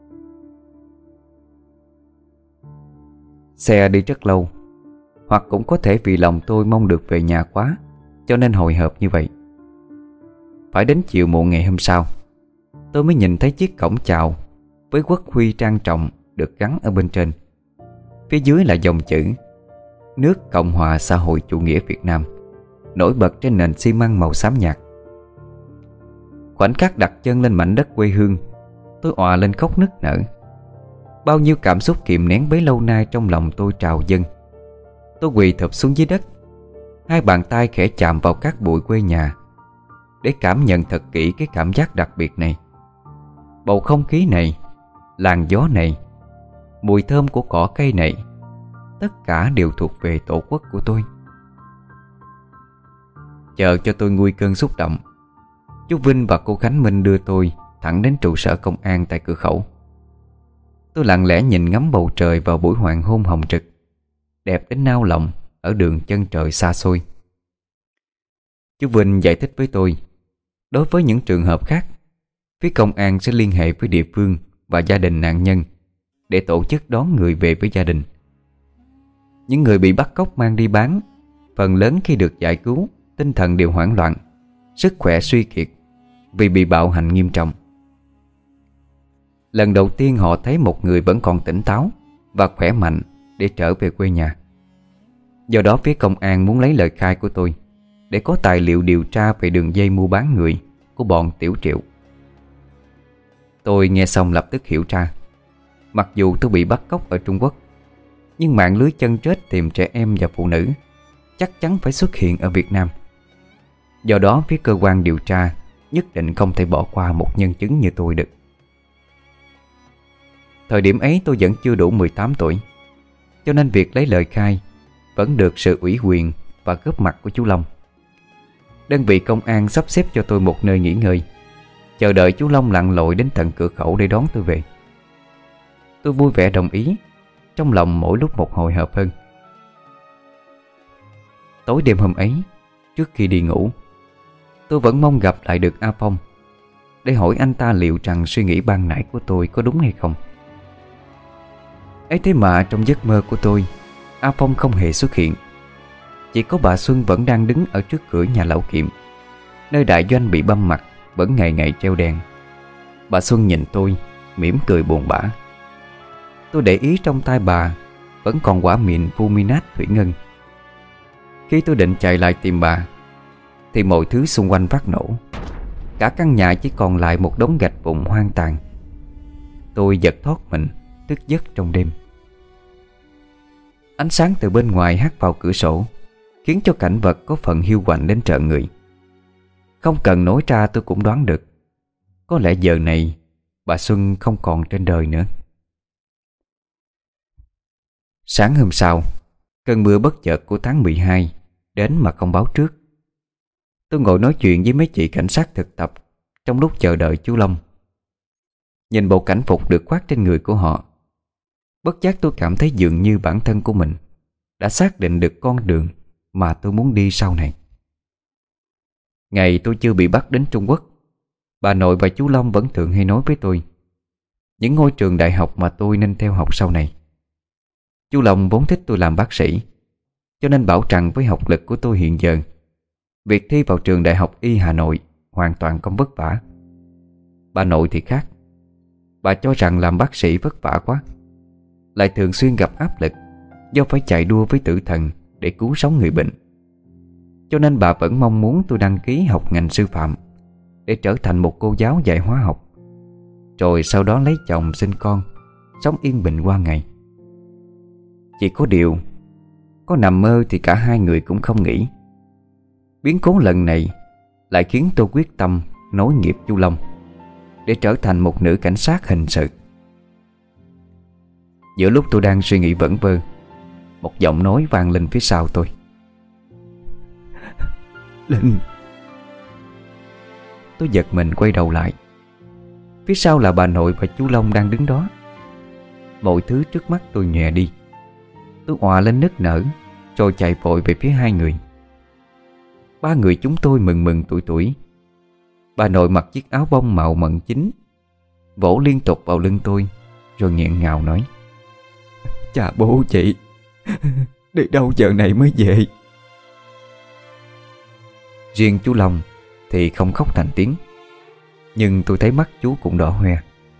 Xe đi rất lâu, hoặc cũng có thể vì lòng tôi mong được về nhà quá, cho nên hồi hộp như vậy. Phải đến chiều muộn ngày hôm sau, tôi mới nhìn thấy chiếc cổng chào với quốc huy trang trọng được gắn ở bên trên. Phía dưới là dòng chữ Nước Cộng hòa xã hội chủ nghĩa Việt Nam, nổi bật trên nền xi măng màu xám nhạt. Khoảnh khắc đặt chân lên mảnh đất quê hương, tôi òa lên khóc nức nở. Bao nhiêu cảm xúc kìm nén bấy lâu nay trong lòng tôi trào dâng. Tôi quỳ thụp xuống dưới đất, hai bàn tay khẽ chạm vào cát bụi quê nhà để cảm nhận thật kỹ cái cảm giác đặc biệt này. Bầu không khí này, làn gió này, mùi thơm của cỏ cây này, tất cả đều thuộc về tổ quốc của tôi. Chờ cho tôi nguôi cơn xúc động, chú Vinh và cô Khánh Minh đưa tôi thẳng đến trụ sở công an tại cửa khẩu. Tôi lặng lẽ nhìn ngắm bầu trời vào buổi hoàng hôn hồng rực, đẹp đến nao lòng ở đường chân trời xa xôi. Chú Vinh giải thích với tôi, đối với những trường hợp khác, phía công an sẽ liên hệ với địa phương và gia đình nạn nhân để tổ chức đón người về với gia đình. Những người bị bắt cóc mang đi bán, phần lớn khi được giải cứu, tinh thần đều hoảng loạn, sức khỏe suy kiệt vì bị bạo hành nghiêm trọng. Lần đầu tiên họ thấy một người vẫn còn tỉnh táo và khỏe mạnh để trở về quê nhà. Do đó phía công an muốn lấy lời khai của tôi để có tài liệu điều tra về đường dây mua bán người của bọn Tiểu Triệu. Tôi nghe xong lập tức hiểu ra. Mặc dù tôi bị bắt cóc ở Trung Quốc, nhưng mạng lưới chân chết tìm trẻ em và phụ nữ chắc chắn phải xuất hiện ở Việt Nam. Do đó phía cơ quan điều tra nhất định không thể bỏ qua một nhân chứng như tôi được. Thời điểm ấy tôi vẫn chưa đủ mười tám tuổi, cho nên việc lấy lời khai vẫn được sự ủy quyền và góp mặt của chú Long. Đơn vị công an sắp xếp cho tôi một nơi nghỉ ngơi, chờ đợi chú Long lặn lội đến tận cửa khẩu để đón tôi về. Tôi vui vẻ đồng ý, trong lòng mỗi lúc một hồi hộp hơn. Tối đêm hôm ấy, trước khi đi ngủ, tôi vẫn mong gặp lại được A Phong để hỏi anh ta liệu rằng suy nghĩ ban nãy của tôi có đúng hay không. Ấy thế mà trong giấc mơ của tôi, A Phong không hề xuất hiện. Chỉ có bà Xuân vẫn đang đứng ở trước cửa nhà Lão Kiệm, nơi đại doanh bị băm mặt vẫn ngày ngày treo đèn. Bà Xuân nhìn tôi, mỉm cười buồn bã. Tôi để ý trong tay bà vẫn còn quả mịn Fuminat thủy ngân. Khi tôi định chạy lại tìm bà thì mọi thứ xung quanh phát nổ. Cả căn nhà chỉ còn lại một đống gạch vụn hoang tàn. Tôi giật thoát mình, thức giấc trong đêm. Ánh sáng từ bên ngoài hắt vào cửa sổ, khiến cho cảnh vật có phần hiu quạnh đến trợn người. Không cần nói ra tôi cũng đoán được, có lẽ giờ này bà Xuân không còn trên đời nữa. Sáng hôm sau, cơn mưa bất chợt của tháng mười hai đến mà không báo trước. Tôi ngồi nói chuyện với mấy chị cảnh sát thực tập trong lúc chờ đợi chú Long. Nhìn bộ cảnh phục được khoác trên người của họ, bất giác tôi cảm thấy dường như bản thân của mình đã xác định được con đường mà tôi muốn đi sau này. Ngày tôi chưa bị bắt đến Trung Quốc, bà nội và chú Long vẫn thường hay nói với tôi những ngôi trường đại học mà tôi nên theo học sau này. Chú Long vốn thích tôi làm bác sĩ, cho nên bảo rằng với học lực của tôi hiện giờ, việc thi vào trường Đại học Y Hà Nội hoàn toàn không vất vả. Bà nội thì khác. Bà cho rằng làm bác sĩ vất vả quá, lại thường xuyên gặp áp lực do phải chạy đua với tử thần để cứu sống người bệnh. Cho nên bà vẫn mong muốn tôi đăng ký học ngành sư phạm để trở thành một cô giáo dạy hóa học, rồi sau đó lấy chồng sinh con, sống yên bình qua ngày. Chỉ có điều, có nằm mơ thì cả hai người cũng không nghĩ. Biến cố lần này lại khiến tôi quyết tâm nối nghiệp chú Long để trở thành một nữ cảnh sát hình sự. Giữa lúc tôi đang suy nghĩ vẩn vơ, một giọng nói vang lên phía sau tôi. Linh. Tôi giật mình quay đầu lại. Phía sau là bà nội và chú Long đang đứng đó. Mọi thứ trước mắt tôi nhòe đi. Tôi òa lên nức nở, rồi chạy vội về phía hai người. Ba người chúng tôi mừng mừng tuổi tuổi. Bà nội mặc chiếc áo bông màu mận chín, vỗ liên tục vào lưng tôi, rồi nghẹn ngào nói: Chà bố chị, đi đâu giờ này mới về? Riêng chú Long thì không khóc thành tiếng, nhưng tôi thấy mắt chú cũng đỏ hoe.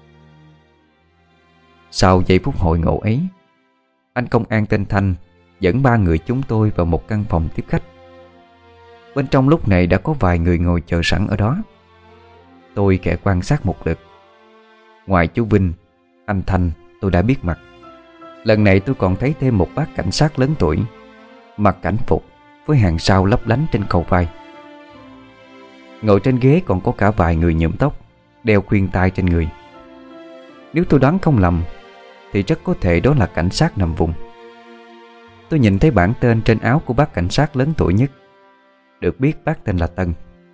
Sau giây phút hội ngộ ấy, anh công an tên Thanh dẫn ba người chúng tôi vào một căn phòng tiếp khách. Bên trong lúc này đã có vài người ngồi chờ sẵn ở đó. Tôi kẻ quan sát một lượt. Ngoài chú Vinh, anh Thanh tôi đã biết mặt. Lần này tôi còn thấy thêm một bác cảnh sát lớn tuổi, mặc cảnh phục với hàng sao lấp lánh trên cầu vai. Ngồi trên ghế còn có cả vài người nhuộm tóc, đeo khuyên tai trên người. Nếu tôi đoán không lầm thì rất có thể đó là cảnh sát nằm vùng. Tôi nhìn thấy bảng tên trên áo của bác cảnh sát lớn tuổi nhất. Được biết bác tên là Tân.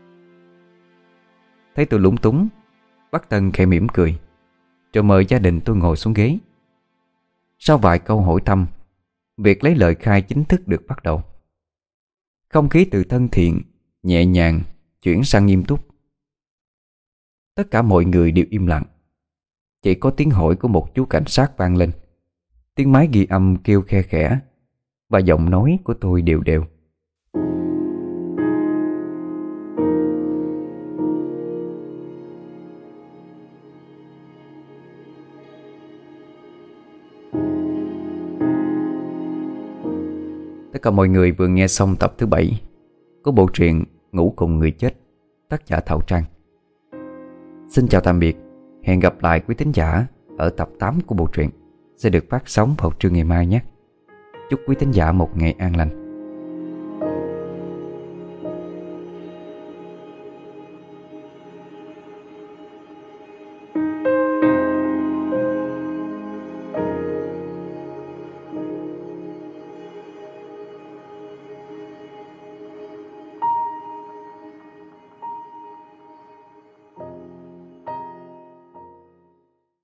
Thấy tôi lúng túng, bác Tân khẽ mỉm cười, rồi mời gia đình tôi ngồi xuống ghế. Sau vài câu hỏi thăm, việc lấy lời khai chính thức được bắt đầu. Không khí từ thân thiện, nhẹ nhàng chuyển sang nghiêm túc. Tất cả mọi người đều im lặng. Chỉ có tiếng hỏi của một chú cảnh sát vang lên, tiếng máy ghi âm kêu khe khẽ, và giọng nói của tôi đều đều. Tất cả mọi người vừa nghe xong tập thứ bảy của bộ truyện Ngủ Cùng Người Chết, tác giả Thảo Trang. Xin chào tạm biệt. Hẹn gặp lại quý thính giả ở tập tám của bộ truyện sẽ được phát sóng vào trưa ngày mai nhé. Chúc quý thính giả một ngày an lành.